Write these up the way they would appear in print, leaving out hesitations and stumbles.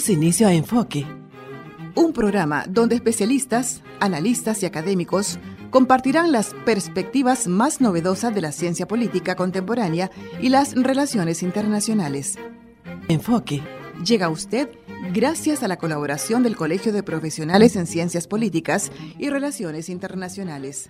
Damos inicio a Enfoque, un programa donde especialistas, analistas y académicos compartirán las perspectivas más novedosas de la ciencia política contemporánea y las relaciones internacionales. Enfoque Llega a usted gracias a la colaboración del Colegio de Profesionales en Ciencias Políticas y Relaciones Internacionales.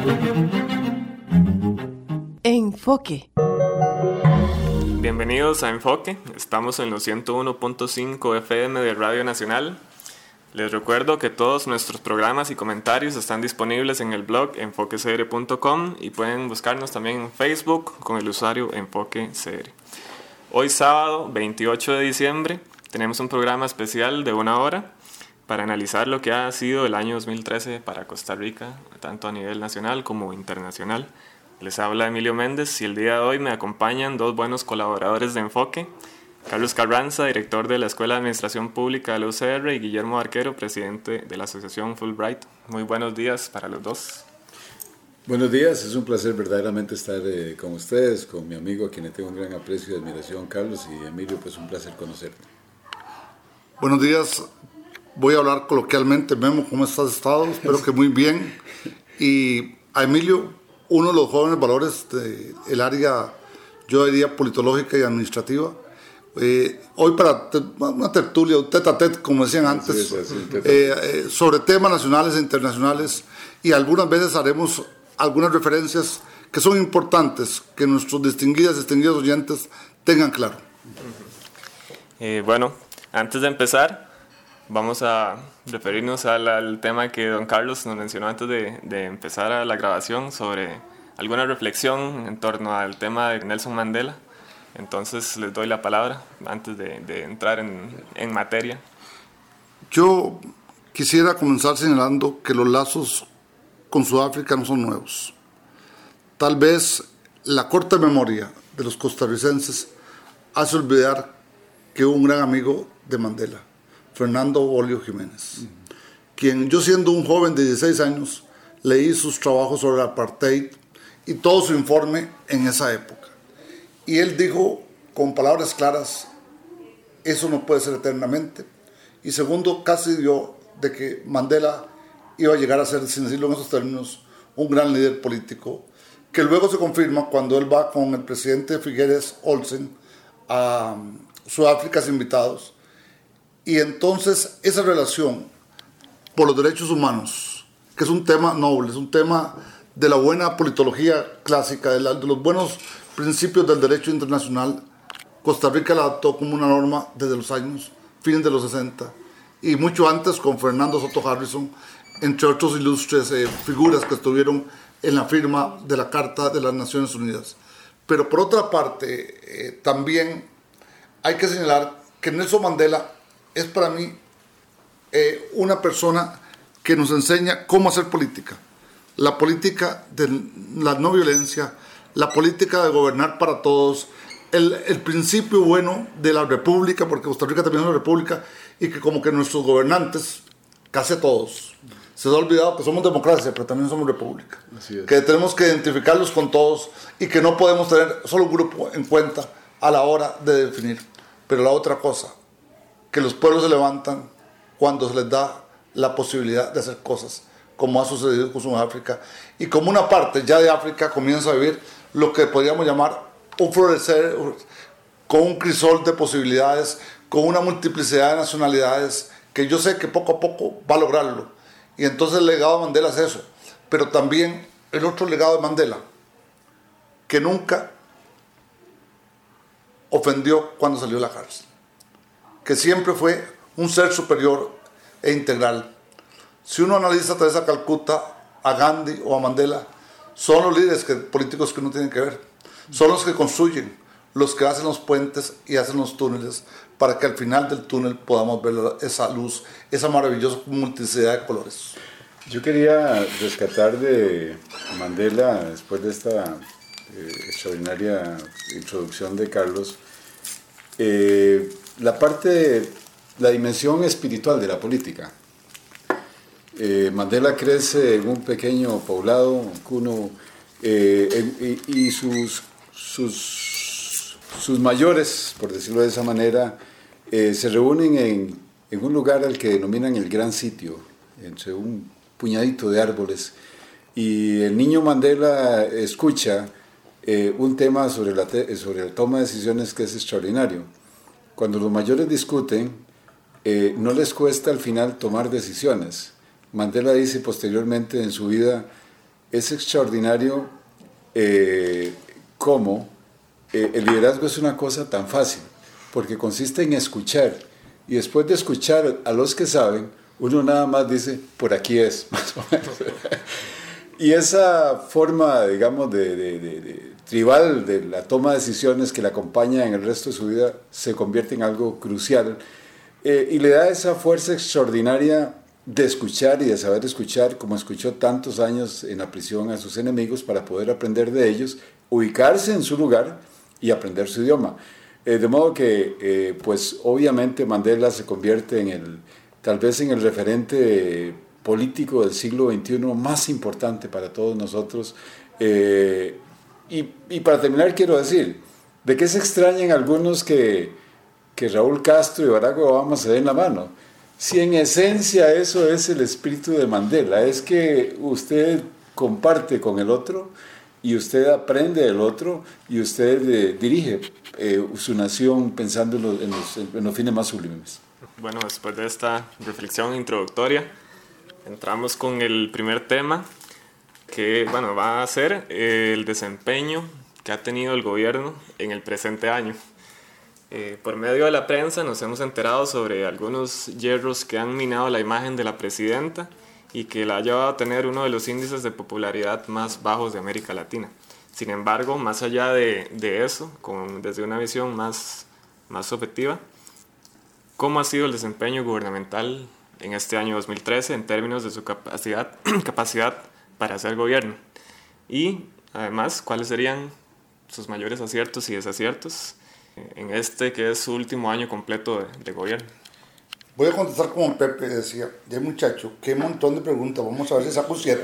Enfoque. Bienvenidos a Enfoque, estamos en los 101.5 FM de Radio Nacional. Les recuerdo que todos nuestros programas y comentarios están disponibles en el blog enfoquecr.com y pueden buscarnos también en Facebook con el usuario EnfoqueCR. Hoy sábado 28 de diciembre tenemos un programa especial de 1 hora para analizar lo que ha sido el año 2013 para Costa Rica, tanto a nivel nacional como internacional. Les habla Emilio Méndez y el día de hoy me acompañan dos buenos colaboradores de Enfoque, Carlos Carranza, director de la Escuela de Administración Pública de la UCR, y Guillermo Arquero, presidente de la Asociación Fulbright. Muy buenos días para los dos. Buenos días, es un placer verdaderamente estar con ustedes, con mi amigo a quien le tengo un gran aprecio y admiración, Carlos, y Emilio, pues un placer conocerte. Buenos días, voy a hablar coloquialmente. Memo, ¿cómo has estado? Espero que muy bien. Y a Emilio, uno de los jóvenes valores del área, yo diría, politológica y administrativa. Hoy para una tertulia, un tete a tete, como decían antes, sobre temas nacionales e internacionales, y algunas veces haremos algunas referencias que son importantes, que nuestros distinguidos oyentes tengan claro. Bueno, antes de empezar, vamos a referirnos al tema que don Carlos nos mencionó antes de empezar a la grabación sobre alguna reflexión en torno al tema de Nelson Mandela. Entonces les doy la palabra antes de entrar en materia. Yo quisiera comenzar señalando que los lazos con Sudáfrica no son nuevos. Tal vez la corta memoria de los costarricenses hace olvidar que hubo un gran amigo de Mandela, Fernando Bolio Jiménez, quien yo siendo un joven de 16 años leí sus trabajos sobre el apartheid y todo su informe en esa época. Y él dijo con palabras claras, eso no puede ser eternamente. Y segundo, casi dio de que Mandela iba a llegar a ser, sin decirlo en esos términos, un gran líder político, que luego se confirma cuando él va con el presidente Figueres Olsen a Sudáfrica invitados. Y entonces esa relación por los derechos humanos, que es un tema noble, es un tema de la buena politología clásica, de los buenos principios del derecho internacional, Costa Rica la adoptó como una norma desde los años, fines de los 60, y mucho antes con Fernando Soto Harrison, entre otros ilustres figuras que estuvieron en la firma de la Carta de las Naciones Unidas. Pero por otra parte, también hay que señalar que Nelson Mandela es para mí una persona que nos enseña cómo hacer política. La política de la no violencia, la política de gobernar para todos, el principio bueno de la república, porque Costa Rica también es una república, y que como que nuestros gobernantes, casi todos, se les ha olvidado que somos democracia, pero también somos república. Que tenemos que identificarlos con todos y que no podemos tener solo un grupo en cuenta a la hora de definir. Pero la otra cosa, que los pueblos se levantan cuando se les da la posibilidad de hacer cosas, como ha sucedido con Sudáfrica, y como una parte ya de África comienza a vivir lo que podríamos llamar un florecer con un crisol de posibilidades, con una multiplicidad de nacionalidades, que yo sé que poco a poco va a lograrlo. Y entonces el legado de Mandela es eso. Pero también el otro legado de Mandela, que nunca ofendió cuando salió de la cárcel, que siempre fue un ser superior e integral. Si uno analiza a Teresa Calcuta, a Gandhi o a Mandela, son los líderes políticos que uno tiene que ver. Son los que construyen, los que hacen los puentes y hacen los túneles, para que al final del túnel podamos ver esa luz, esa maravillosa multiplicidad de colores. Yo quería rescatar de Mandela, después de esta extraordinaria introducción de Carlos, la dimensión espiritual de la política. Mandela crece en un pequeño poblado, Cuno, y sus mayores, por decirlo de esa manera, se reúnen en un lugar al que denominan el Gran Sitio, entre un puñadito de árboles, y el niño Mandela escucha un tema sobre la toma de decisiones que es extraordinario. Cuando los mayores discuten, no les cuesta al final tomar decisiones. Mandela dice posteriormente en su vida, es extraordinario cómo el liderazgo es una cosa tan fácil, porque consiste en escuchar, y después de escuchar a los que saben, uno nada más dice, por aquí es, más o menos. Y esa forma, digamos, de tribal de la toma de decisiones que le acompaña en el resto de su vida se convierte en algo crucial y le da esa fuerza extraordinaria de escuchar y de saber escuchar, como escuchó tantos años en la prisión a sus enemigos para poder aprender de ellos, ubicarse en su lugar y aprender su idioma. De modo que, pues obviamente Mandela se convierte tal vez en el referente político del siglo XXI más importante para todos nosotros. Y para terminar quiero decir, ¿de qué se extrañan algunos que Raúl Castro y Barack Obama se den la mano? Si en esencia eso es el espíritu de Mandela, es que usted comparte con el otro y usted aprende del otro y usted dirige su nación pensando en los fines más sublimes. Bueno, después de esta reflexión introductoria, entramos con el primer tema, que bueno, va a ser el desempeño que ha tenido el gobierno en el presente año. Por medio de la prensa nos hemos enterado sobre algunos yerros que han minado la imagen de la presidenta y que la ha llevado a tener uno de los índices de popularidad más bajos de América Latina. Sin embargo, más allá de eso, desde una visión más objetiva, ¿cómo ha sido el desempeño gubernamental en este año 2013 en términos de su capacidad para hacer gobierno? Y además, ¿cuáles serían sus mayores aciertos y desaciertos en este que es su último año completo de gobierno? Voy a contestar como Pepe decía, ya muchacho, qué montón de preguntas, vamos a ver si saco 7.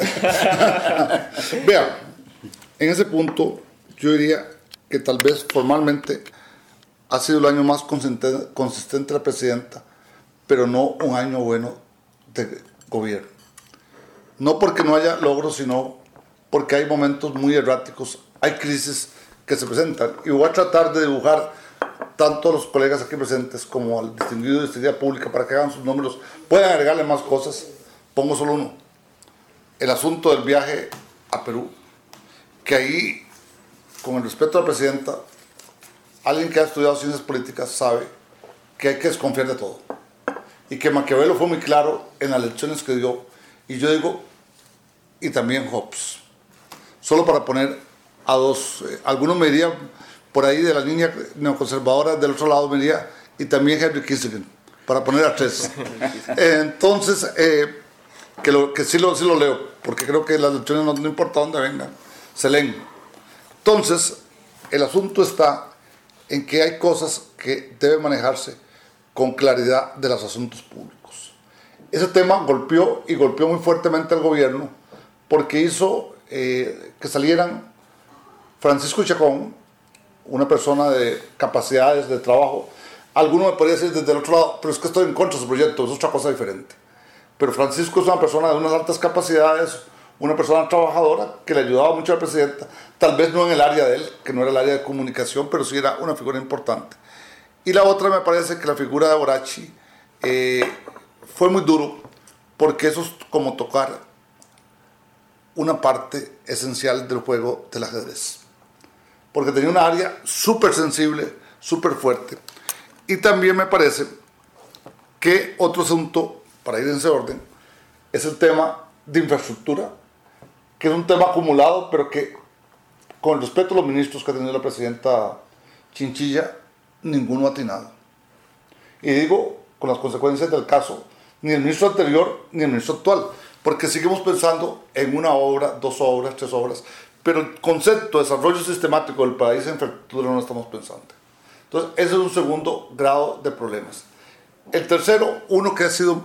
Vean, en ese punto yo diría que tal vez formalmente ha sido el año más consistente de la presidenta, pero no un año bueno de gobierno. No porque no haya logros, sino porque hay momentos muy erráticos, hay crisis que se presentan. Y voy a tratar de dibujar tanto a los colegas aquí presentes como al distinguido de distinguida pública para que hagan sus números. Pueden agregarle más cosas, pongo solo uno. El asunto del viaje a Perú, que ahí, con el respeto a la presidenta, alguien que ha estudiado ciencias políticas sabe que hay que desconfiar de todo. Y que Maquiavelo fue muy claro en las lecciones que dio. Y yo digo, y también Hobbes. Solo para poner a dos, algunos me dirían por ahí de la línea neoconservadora, del otro lado me diría, y también Henry Kissinger, para poner a 3. Entonces, que sí lo leo, porque creo que las lecciones no importa dónde vengan, se leen. Entonces, el asunto está en que hay cosas que deben manejarse con claridad de los asuntos públicos. Ese tema golpeó muy fuertemente al gobierno porque hizo que salieran Francisco Chacón, una persona de capacidades de trabajo. Alguno me podría decir desde el otro lado, pero es que estoy en contra de su proyecto, es otra cosa diferente. Pero Francisco es una persona de unas altas capacidades, una persona trabajadora que le ayudaba mucho a la presidenta, tal vez no en el área de él, que no era el área de comunicación, pero sí era una figura importante. Y la otra me parece que la figura de Borachi fue muy duro, porque eso es como tocar una parte esencial del juego del ajedrez. Porque tenía una área súper sensible, súper fuerte. Y también me parece que otro asunto, para ir en ese orden, es el tema de infraestructura, que es un tema acumulado, pero que, con el respeto a los ministros que ha tenido la presidenta Chinchilla, ninguno ha atinado. Y digo, con las consecuencias del caso, ni el ministro anterior ni el ministro actual, porque seguimos pensando en una obra, 2 obras, 3 obras, pero el concepto de desarrollo sistemático del país en infraestructura no lo estamos pensando. Entonces, ese es un segundo grado de problemas. El tercero, uno que ha sido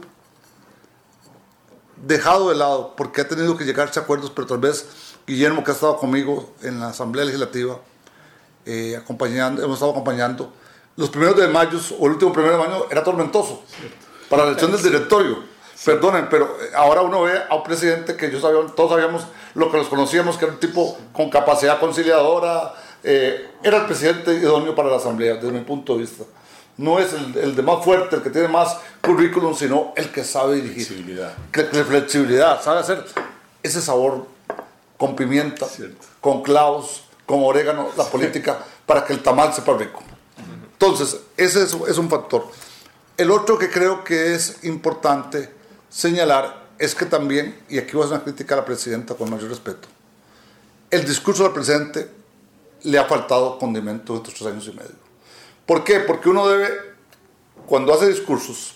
dejado de lado porque ha tenido que llegarse a acuerdos, pero tal vez Guillermo, que ha estado conmigo en la Asamblea Legislativa, hemos estado acompañando, los primeros de mayo o el último 1 de mayo era tormentoso para la elección del directorio. Perdonen, pero ahora uno ve a un presidente que todos sabíamos lo que los conocíamos, que era un tipo con capacidad conciliadora, era el presidente idóneo para la asamblea, desde mi punto de vista. No es el de más fuerte, el que tiene más currículum, sino el que sabe dirigir. Flexibilidad, sabe hacer ese sabor con pimienta, con clavos, con orégano, la política, para que el tamal sepa rico. Entonces, ese es un factor. El otro que creo que es importante señalar es que también, y aquí voy a hacer una crítica a la presidenta con mayor respeto, el discurso del presidente le ha faltado condimento estos 3 años y medio. ¿Por qué? Porque uno debe, cuando hace discursos,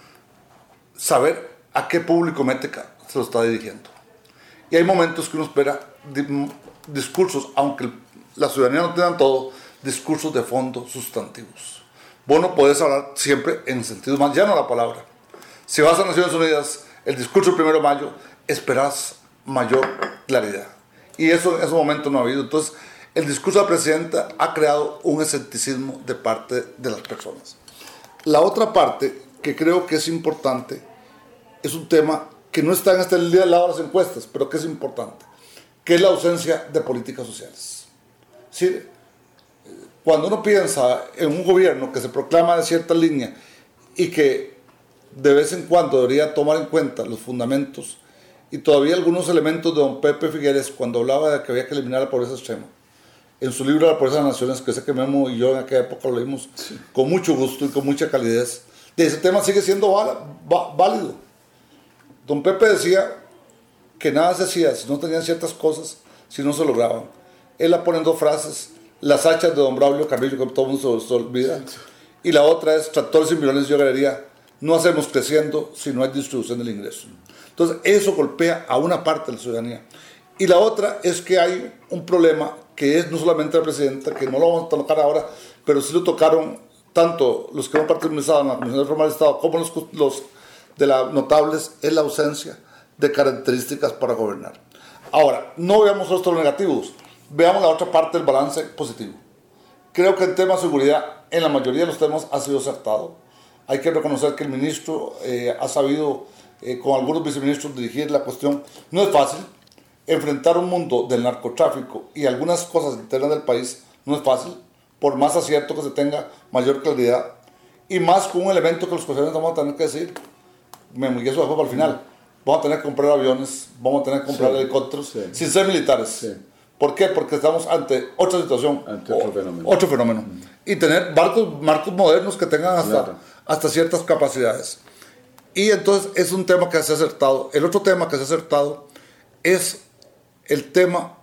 saber a qué público métrica se lo está dirigiendo. Y hay momentos que uno espera discursos, aunque la ciudadanía no tenga todo, discursos de fondo sustantivos. Vos no podés hablar siempre en sentido más llano de la palabra. Si vas a Naciones Unidas, el discurso del 1 de mayo, esperás mayor claridad. Y eso en ese momento no ha habido. Entonces, el discurso de la presidenta ha creado un escepticismo de parte de las personas. La otra parte que creo que es importante es un tema que no está en este día del lado de las encuestas, pero que es importante, que es la ausencia de políticas sociales. ¿Sí? Cuando uno piensa en un gobierno que se proclama de cierta línea y que de vez en cuando debería tomar en cuenta los fundamentos y todavía algunos elementos de don Pepe Figueres cuando hablaba de que había que eliminar la pobreza extrema, en su libro La pobreza de las naciones, que sé que Memo y yo en aquella época lo leímos con mucho gusto y con mucha calidez, de ese tema sigue siendo válido. Don Pepe decía que nada se hacía si no tenían ciertas cosas, si no se lograban. Él la pone en 2 frases: las hachas de don Braulio Carrillo, que todo el mundo se olvida, y la otra es tractores y millones de galería. No hacemos creciendo si no hay distribución del ingreso. Entonces eso golpea a una parte de la ciudadanía. Y la otra es que hay un problema que es no solamente la presidenta, que no lo vamos a tocar ahora, pero sí lo tocaron tanto los que han participado en la Comisión de Reforma del Estado como los de las notables, es la ausencia de características para gobernar. Ahora, no veamos los negativos, veamos la otra parte del balance positivo. Creo que en tema de seguridad, en la mayoría de los temas ha sido acertado. Hay que reconocer que el ministro ha sabido, con algunos viceministros, dirigir la cuestión. No es fácil. Enfrentar un mundo del narcotráfico y algunas cosas internas del país no es fácil, por más acierto que se tenga, mayor claridad, y más con un elemento que los profesionales vamos a tener que decir, y eso después para el final, vamos a tener que comprar aviones, vamos a tener que comprar helicópteros, sin ser militares. Sí. ¿Por qué? Porque estamos ante otra situación, ante otro fenómeno. Y tener barcos modernos que tengan hasta ciertas capacidades. Y entonces es un tema que se ha acertado. El otro tema que se ha acertado es el tema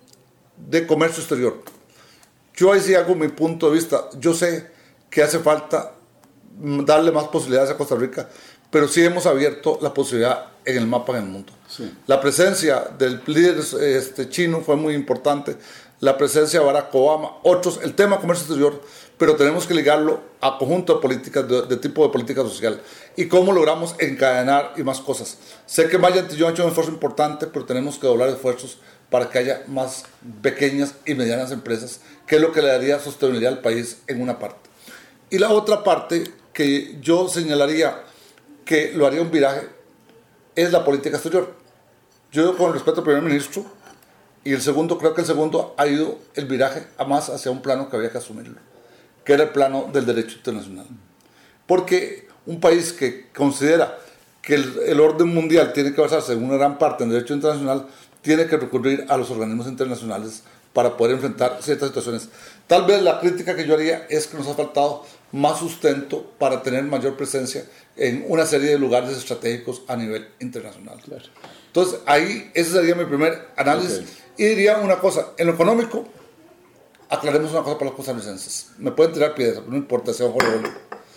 de comercio exterior. Yo ahí sí hago mi punto de vista. Yo sé que hace falta darle más posibilidades a Costa Rica, pero sí hemos abierto la posibilidad en el mapa en el mundo. Sí. La presencia del líder chino fue muy importante, la presencia de Barack Obama, otros, el tema de comercio exterior, pero tenemos que ligarlo a conjunto de políticas, de tipo de política social. Y cómo logramos encadenar y más cosas. Sé que Maya Antillón ha hecho un esfuerzo importante, pero tenemos que doblar esfuerzos para que haya más pequeñas y medianas empresas, que es lo que le daría sostenibilidad al país en una parte. Y la otra parte que yo señalaría que lo haría un viraje es la política exterior. Yo, con respeto al primer ministro, y el segundo, creo que el segundo ha ido el viraje a más hacia un plano que había que asumirlo, que era el plano del derecho internacional. Porque un país que considera que el orden mundial tiene que basarse en una gran parte en derecho internacional, tiene que recurrir a los organismos internacionales para poder enfrentar ciertas situaciones. Tal vez la crítica que yo haría es que nos ha faltado más sustento para tener mayor presencia en una serie de lugares estratégicos a nivel internacional. Claro. Entonces, ahí ese sería mi primer análisis. Okay. Y diría una cosa, en lo económico, aclaremos una cosa para los costarricenses. Me pueden tirar piedras, no importa, sea un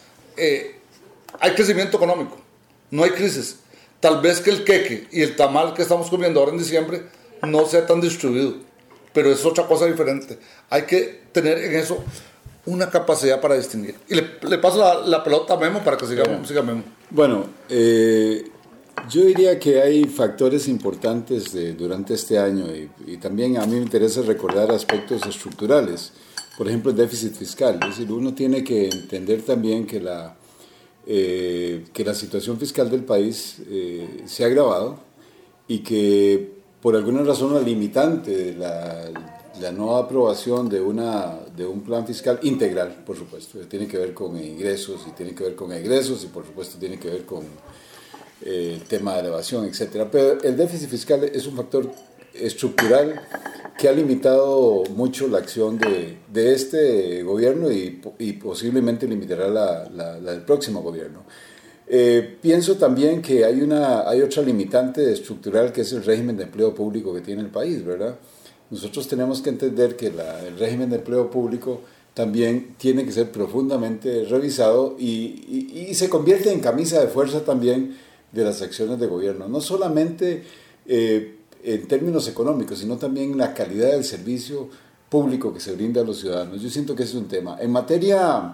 hay crecimiento económico, no hay crisis. Tal vez que el queque y el tamal que estamos comiendo ahora en diciembre no sea tan distribuido, pero es otra cosa diferente. Hay que tener en eso una capacidad para distinguir. Y le paso la pelota a Memo para que siga Memo. Bueno, yo diría que hay factores importantes durante este año y también a mí me interesa recordar aspectos estructurales. por ejemplo, el déficit fiscal. Es decir, uno tiene que entender también que la situación fiscal del país se ha agravado y que por alguna razón la limitante de la no aprobación de un plan fiscal integral, por supuesto, que tiene que ver con ingresos y tiene que ver con egresos y por supuesto tiene que ver con el tema de elevación, etcétera. Pero el déficit fiscal es un factor estructural que ha limitado mucho la acción de este gobierno y posiblemente limitará la del próximo gobierno. Pienso también que hay otra limitante estructural que es el régimen de empleo público que tiene el país, ¿verdad? Nosotros tenemos que entender que el régimen de empleo público también tiene que ser profundamente revisado y se convierte en camisa de fuerza también de las acciones de gobierno, no solamente en términos económicos, sino también la calidad del servicio público que se brinda a los ciudadanos. Yo siento que ese es un tema. En materia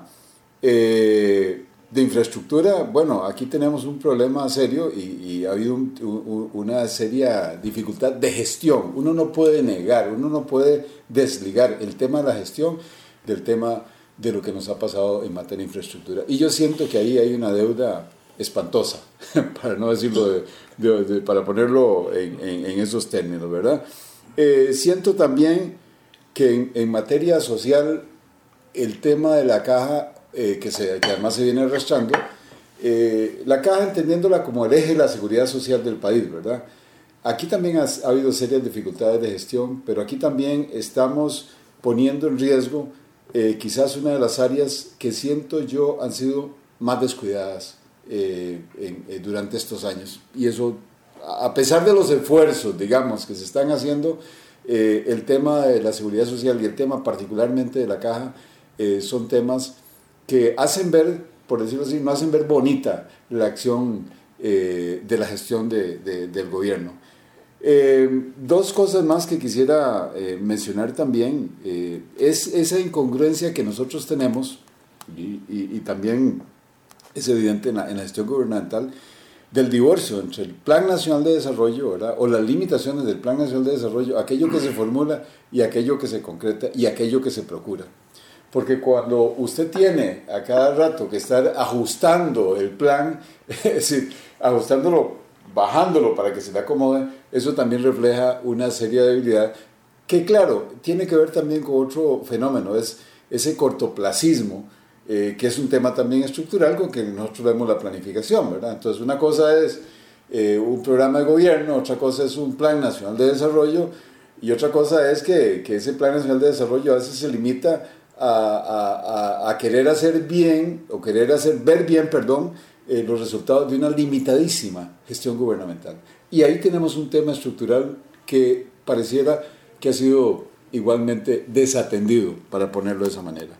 de infraestructura, bueno, aquí tenemos un problema serio y ha habido una seria dificultad de gestión. Uno no puede negar, uno no puede desligar el tema de la gestión del tema de lo que nos ha pasado en materia de infraestructura. Y yo siento que ahí hay una deuda espantosa, para no decirlo, para ponerlo en esos términos, ¿verdad? Siento también que en materia social el tema de la caja, que además se viene arrastrando, la caja entendiéndola como el eje de la seguridad social del país, ¿verdad? Aquí también ha habido serias dificultades de gestión, pero aquí también estamos poniendo en riesgo quizás una de las áreas que siento yo han sido más descuidadas durante estos años. Y eso, a pesar de los esfuerzos, digamos, que se están haciendo, el tema de la seguridad social y el tema particularmente de la caja son temas que hacen ver, por decirlo así, no hacen ver bonita la acción de la gestión del gobierno. Dos cosas más que quisiera mencionar también, es esa incongruencia que nosotros tenemos, y también es evidente en la gestión gubernamental, del divorcio entre el Plan Nacional de Desarrollo, ¿verdad?, o las limitaciones del Plan Nacional de Desarrollo, aquello que se formula y aquello que se concreta y aquello que se procura. Porque cuando usted tiene a cada rato que estar ajustando el plan, es decir, ajustándolo, bajándolo para que se le acomode, eso también refleja una seria debilidad que, claro, tiene que ver también con otro fenómeno, es ese cortoplacismo, que es un tema también estructural con que nosotros vemos la planificación, ¿verdad? Entonces, una cosa es un programa de gobierno, otra cosa es un Plan Nacional de Desarrollo, y otra cosa es que ese Plan Nacional de Desarrollo a veces se limita a querer hacer bien, o querer hacer ver bien, los resultados de una limitadísima gestión gubernamental. Y ahí tenemos un tema estructural que pareciera que ha sido igualmente desatendido, para ponerlo de esa manera.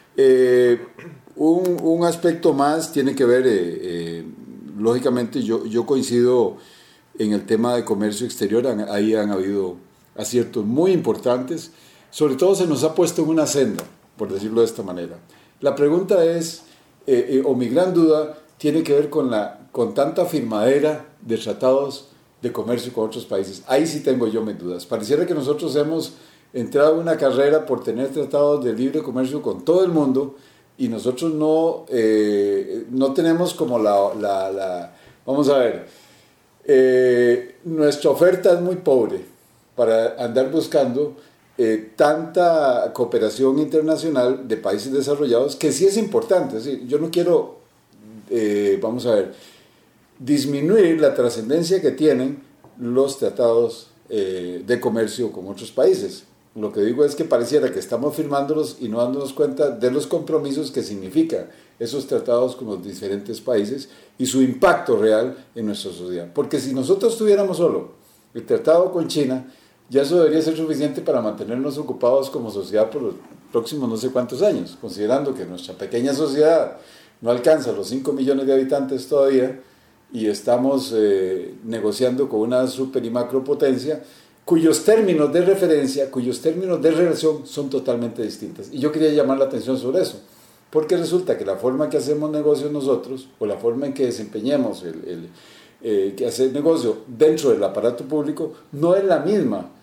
Un aspecto más tiene que ver, lógicamente yo coincido en el tema de comercio exterior, ahí han habido aciertos muy importantes, sobre todo se nos ha puesto en una senda, por decirlo de esta manera. La pregunta es, o mi gran duda, tiene que ver con tanta firmadera de tratados de comercio con otros países. Ahí sí tengo yo mis dudas. Pareciera que nosotros hemos entrado en una carrera por tener tratados de libre comercio con todo el mundo y nosotros no tenemos como vamos a ver, nuestra oferta es muy pobre para andar buscando tanta cooperación internacional de países desarrollados, que sí es importante. ¿Sí? Yo no quiero, vamos a ver, disminuir la trascendencia que tienen los tratados de comercio con otros países. Lo que digo es que pareciera que estamos firmándolos y no dándonos cuenta de los compromisos que significan esos tratados con los diferentes países y su impacto real en nuestra sociedad. Porque si nosotros tuviéramos solo el tratado con China, ya eso debería ser suficiente para mantenernos ocupados como sociedad por los próximos no sé cuántos años, considerando que nuestra pequeña sociedad no alcanza los 5 millones de habitantes todavía y estamos negociando con una super y macropotencia cuyos términos de referencia, cuyos términos de relación son totalmente distintos. Y yo quería llamar la atención sobre eso, porque resulta que la forma que hacemos negocios nosotros, o la forma en que desempeñemos que hacer negocio dentro del aparato público, no es la misma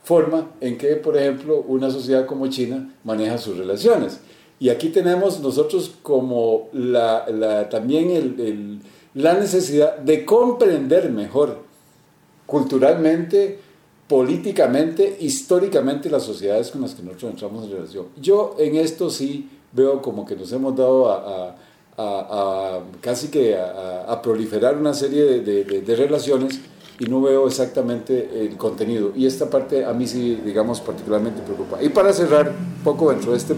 forma en que, por ejemplo, una sociedad como China maneja sus relaciones. Y aquí tenemos nosotros como también la necesidad de comprender mejor culturalmente, políticamente, históricamente las sociedades con las que nosotros entramos en relación. Yo en esto sí veo como que nos hemos dado casi que a proliferar una serie de relaciones y no veo exactamente el contenido. Y esta parte a mí sí, digamos, particularmente preocupa. Y para cerrar un poco dentro de este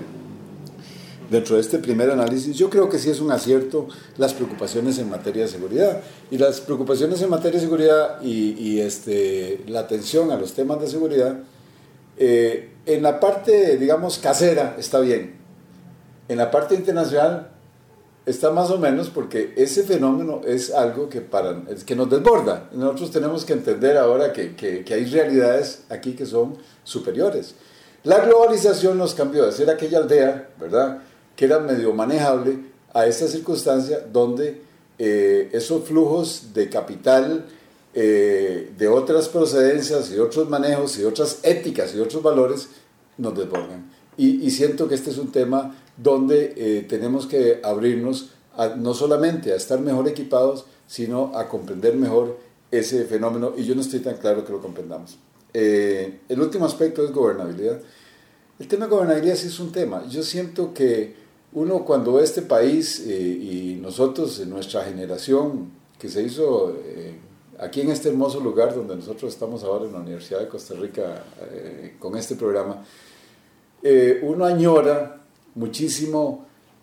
primer análisis, yo creo que sí es un acierto las preocupaciones en materia de seguridad. Y las preocupaciones en materia de seguridad y la atención a los temas de seguridad, en la parte, digamos, casera está bien. En la parte internacional está más o menos, porque ese fenómeno es algo que nos desborda. Nosotros tenemos que entender ahora que hay realidades aquí que son superiores. La globalización nos cambió de ser aquella aldea, ¿verdad?, que era medio manejable, a esta circunstancia donde esos flujos de capital, de otras procedencias y de otros manejos y de otras éticas y de otros valores nos desbordan. Y siento que este es un tema donde tenemos que abrirnos no solamente a estar mejor equipados, sino a comprender mejor ese fenómeno, y yo no estoy tan claro que lo comprendamos. El último aspecto es gobernabilidad. El tema de gobernabilidad sí es un tema. Yo siento que uno, cuando ve este país y nosotros, en nuestra generación que se hizo aquí en este hermoso lugar donde nosotros estamos ahora en la Universidad de Costa Rica con este programa, uno añora muchísimo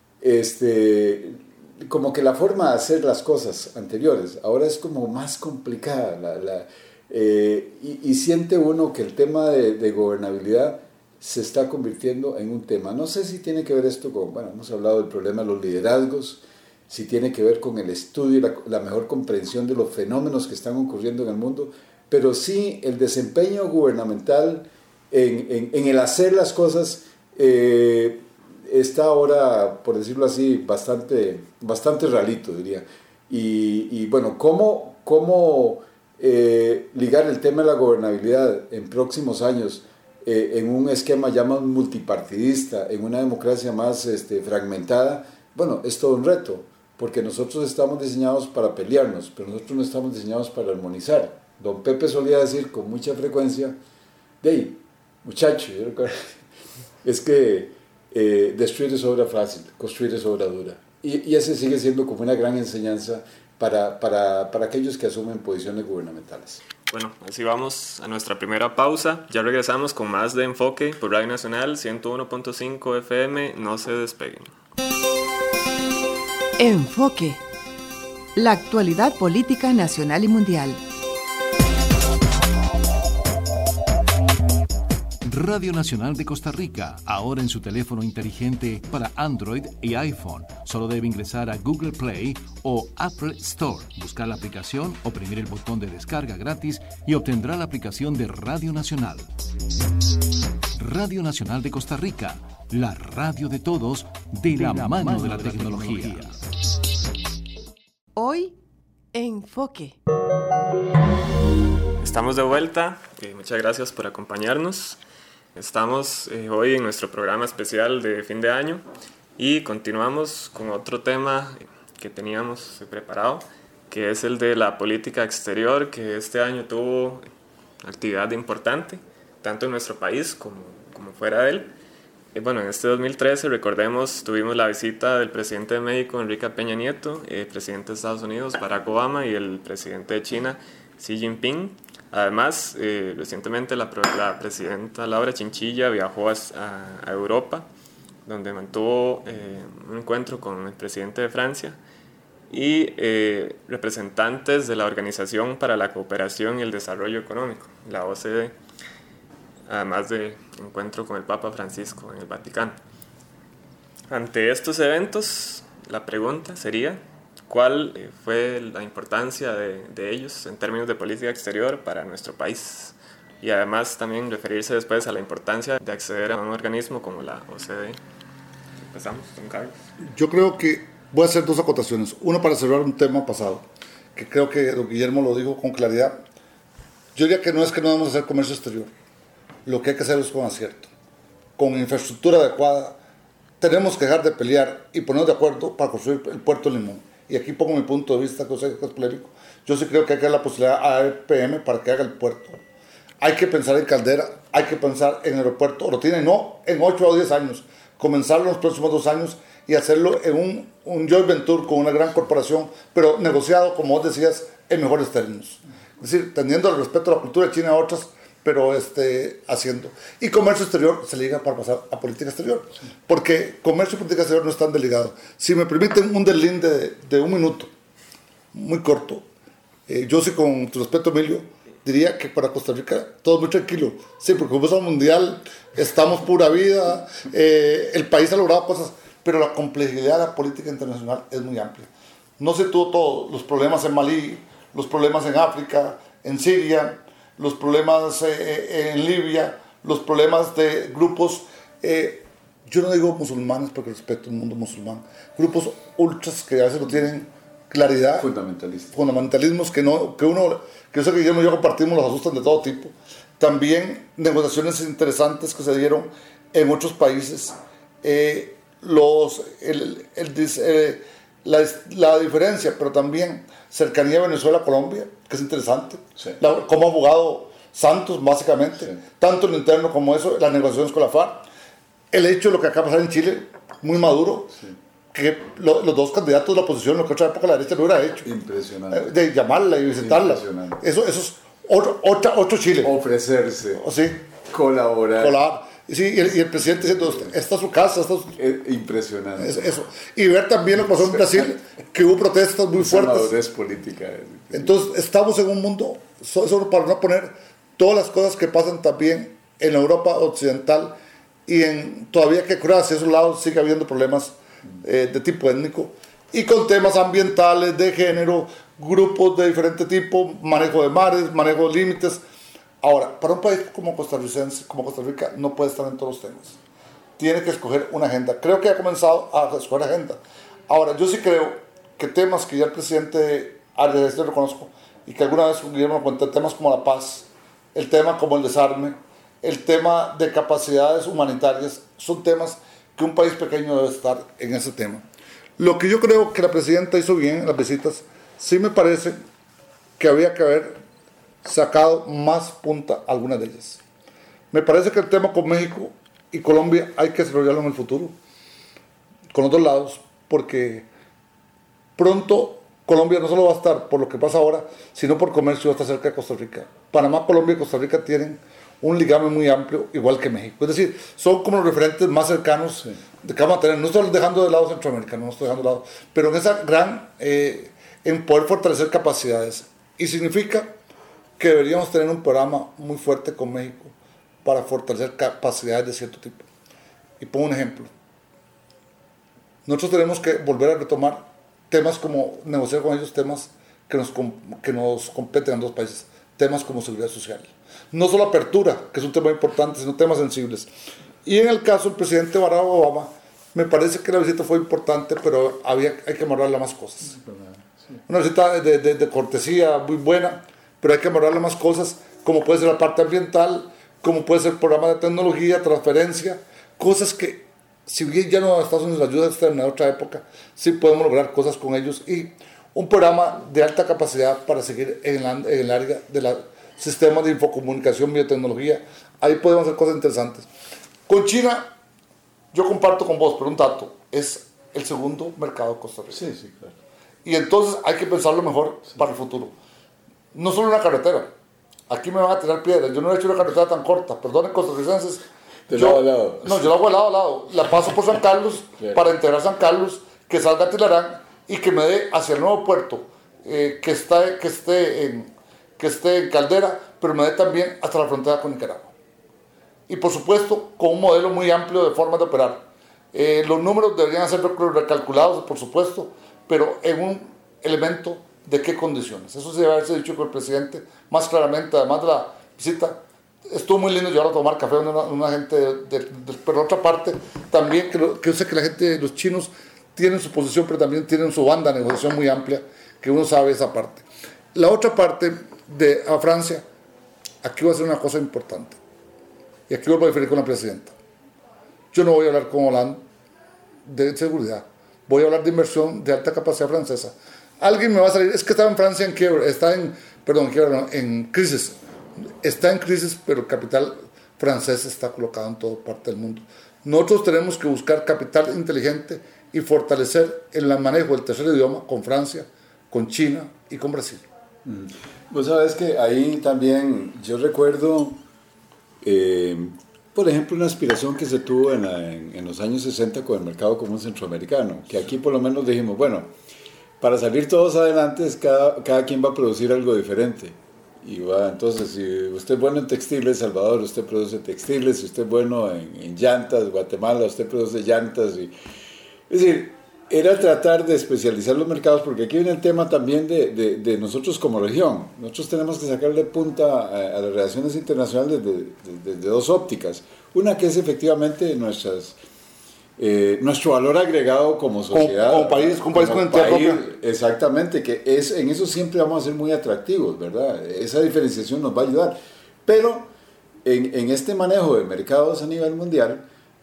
como que la forma de hacer las cosas anteriores ahora es como más complicada, y siente uno que el tema de gobernabilidad se está convirtiendo en un tema. No sé si tiene que ver esto con, bueno, hemos hablado del problema de los liderazgos, si tiene que ver con el estudio y la mejor comprensión de los fenómenos que están ocurriendo en el mundo, pero sí el desempeño gubernamental en el hacer las cosas está ahora, por decirlo así, bastante ralito, diría. Y bueno, ¿cómo ligar el tema de la gobernabilidad en próximos años en un esquema ya más multipartidista, en una democracia más fragmentada? Bueno, es todo un reto, porque nosotros estamos diseñados para pelearnos, pero nosotros no estamos diseñados para armonizar. Don Pepe solía decir con mucha frecuencia, hey, muchacho, yo recuerdo, es que destruir es obra fácil, construir es obra dura. Y ese sigue siendo como una gran enseñanza para aquellos que asumen posiciones gubernamentales. Bueno, así vamos a nuestra primera pausa. Ya regresamos con más de Enfoque por Radio Nacional 101.5 FM. No se despeguen. Enfoque. La actualidad política nacional y mundial. Radio Nacional de Costa Rica, ahora en su teléfono inteligente para Android y iPhone. Solo debe ingresar a Google Play o Apple Store, buscar la aplicación, oprimir el botón de descarga gratis y obtendrá la aplicación de Radio Nacional. Radio Nacional de Costa Rica, la radio de todos, de la mano de la tecnología. Hoy, Enfoque. Estamos de vuelta. Muchas gracias por acompañarnos. Estamos hoy en nuestro programa especial de fin de año y continuamos con otro tema que teníamos preparado, que es el de la política exterior, que este año tuvo actividad importante, tanto en nuestro país como fuera de él. Bueno, en este 2013, recordemos, tuvimos la visita del presidente de México, Enrique Peña Nieto, el presidente de Estados Unidos, Barack Obama, y el presidente de China, Xi Jinping. Además, recientemente la presidenta Laura Chinchilla viajó a Europa, donde mantuvo un encuentro con el presidente de Francia y representantes de la Organización para la Cooperación y el Desarrollo Económico, la OCDE, además de encuentro con el Papa Francisco en el Vaticano. Ante estos eventos, la pregunta sería: ¿cuál fue la importancia de ellos en términos de política exterior para nuestro país? Y además también referirse después a la importancia de acceder a un organismo como la OCDE. Empezamos con Carlos. Yo creo que voy a hacer dos acotaciones. Uno, para cerrar un tema pasado, que creo que don Guillermo lo dijo con claridad. Yo diría que no es que no vamos a hacer comercio exterior. lo que hay que hacer es con acierto, con infraestructura adecuada. Tenemos que dejar de pelear y ponernos de acuerdo para construir el puerto de Limón. Y aquí pongo mi punto de vista, que sé que es polémico. Yo sí creo que hay que dar la posibilidad a APM para que haga el puerto. Hay que pensar en Caldera, hay que pensar en el aeropuerto, lo tiene no en 8 o 10 años, comenzarlo en los próximos 2 años y hacerlo en un joint venture con una gran corporación, pero negociado, como vos decías, en mejores términos. Es decir, teniendo el respeto a la cultura de China a otras, pero haciendo. Y comercio exterior se liga para pasar a política exterior, porque comercio y política exterior no están desligados. Si me permiten un deslinde de 1 minuto, muy corto, yo sí, con tu respeto, Emilio, diría que para Costa Rica todo es muy tranquilo. Sí, porque como es un mundial, estamos pura vida, el país ha logrado cosas, pero la complejidad de la política internacional es muy amplia. No se tuvo todos los problemas en Malí, los problemas en África, en Siria, los problemas en Libia, los problemas de grupos, yo no digo musulmanes porque respeto el mundo musulmán, grupos ultras que a veces no tienen claridad, fundamentalismos que yo sé que Guillermo y yo compartimos, los asustan de todo tipo. También negociaciones interesantes que se dieron en otros países, la diferencia, pero también cercanía Venezuela-Colombia, que es interesante, sí. Como abogado Santos, básicamente, sí. Tanto en lo interno como eso, las negociaciones con la FARC, el hecho de lo que acaba de pasar en Chile, muy maduro, sí. Que los dos candidatos de la oposición, lo que otra época la derecha no hubiera hecho. Impresionante. De llamarla y visitarla. Eso es otro Chile. Ofrecerse. Sí. Colaborar. Sí, y el presidente diciendo, esta es su casa. Impresionante. Eso. Y ver también lo que pasó en Brasil, que hubo protestas muy fuertes. Madurez política. Entonces, estamos en un mundo, solo para no poner todas las cosas que pasan también en la Europa occidental y todavía que Croacia, esos lados, sigue habiendo problemas de tipo étnico, y con temas ambientales, de género, grupos de diferente tipo, manejo de mares, manejo de límites. Ahora, para un país como Costa Rica, no puede estar en todos los temas. Tiene que escoger una agenda. Creo que ha comenzado a escoger agenda. Ahora, yo sí creo que temas que ya el presidente Arias, lo reconozco, y que alguna vez Guillermo lo cuenta, temas como la paz, el tema como el desarme, el tema de capacidades humanitarias, son temas que un país pequeño debe estar en ese tema. Lo que yo creo que la presidenta hizo bien en las visitas, sí me parece que había que haber sacado más punta a algunas de ellas. Me parece que el tema con México y Colombia hay que desarrollarlo en el futuro, con los dos lados, porque pronto Colombia no solo va a estar por lo que pasa ahora, sino por comercio, va a estar cerca de Costa Rica. Panamá, Colombia y Costa Rica tienen un ligamen muy amplio, igual que México. Es decir, son como los referentes más cercanos, sí, de que vamos a tener. No estoy dejando de lado Centroamérica, no estoy dejando de lado, pero en esa gran, en poder fortalecer capacidades. Y significa que deberíamos tener un programa muy fuerte con México para fortalecer capacidades de cierto tipo. Y pongo un ejemplo. Nosotros tenemos que volver a retomar temas como negociar con ellos temas que nos competen en dos países, temas como seguridad social. No solo apertura, que es un tema importante, sino temas sensibles. Y en el caso del presidente Barack Obama, me parece que la visita fue importante, pero hay que amarrarle más cosas. Una visita de cortesía muy buena, pero hay que amarrarle más cosas, como puede ser la parte ambiental, como puede ser el programa de tecnología, transferencia, cosas que, si bien ya no Estados Unidos ayuda en otra época, sí podemos lograr cosas con ellos, y un programa de alta capacidad para seguir en el área de la sistemas de infocomunicación, biotecnología. Ahí podemos hacer cosas interesantes. Con China, yo comparto con vos, pero un dato, es el segundo mercado de Costa Rica. Sí, claro. Y entonces hay que pensarlo mejor para el futuro. No solo una carretera. Aquí me van a tirar piedras. Yo no he hecho una carretera tan corta. Perdonen, costarricenses. De lado a lado. No, yo la hago de lado a lado. La paso por San Carlos, claro, para integrar San Carlos, que salga a Tilarán y que me dé hacia el nuevo puerto, que esté en Caldera, pero me dé también hasta la frontera con Nicaragua. Y por supuesto, con un modelo muy amplio de formas de operar. Los números deberían ser recalculados, por supuesto, pero en un elemento de qué condiciones. Eso se debe haberse dicho con el presidente más claramente, además de la visita. Estuvo muy lindo llevarlo a tomar café con una gente, pero otra parte también, que yo sé que la gente, los chinos, tienen su posición, pero también tienen su banda de negociación muy amplia, que uno sabe esa parte. La otra parte, a Francia, aquí va a ser una cosa importante. Y aquí vuelvo a diferir con la presidenta. Yo no voy a hablar con Hollande de seguridad. Voy a hablar de inversión de alta capacidad francesa. Alguien me va a salir, es que estaba en Francia en quiebra, en crisis. Está en crisis, pero el capital francés está colocado en toda parte del mundo. Nosotros tenemos que buscar capital inteligente y fortalecer el manejo del tercer idioma con Francia, con China y con Brasil. Vos sabés que ahí también yo recuerdo, por ejemplo, una aspiración que se tuvo en los años 60 con el mercado común centroamericano, que aquí por lo menos dijimos, bueno, para salir todos adelante cada quien va a producir algo diferente. Entonces, si usted es bueno en textiles, Salvador, usted produce textiles. Si usted es bueno en llantas, Guatemala, usted produce llantas. Es decir, era tratar de especializar los mercados, porque aquí viene el tema también de nosotros como región. Nosotros tenemos que sacarle punta a las relaciones internacionales desde dos ópticas. Una que es efectivamente nuestro valor agregado como sociedad, como país con entidad propia. Exactamente, que en eso siempre vamos a ser muy atractivos, ¿verdad? Esa diferenciación nos va a ayudar, pero en este manejo de mercados a nivel mundial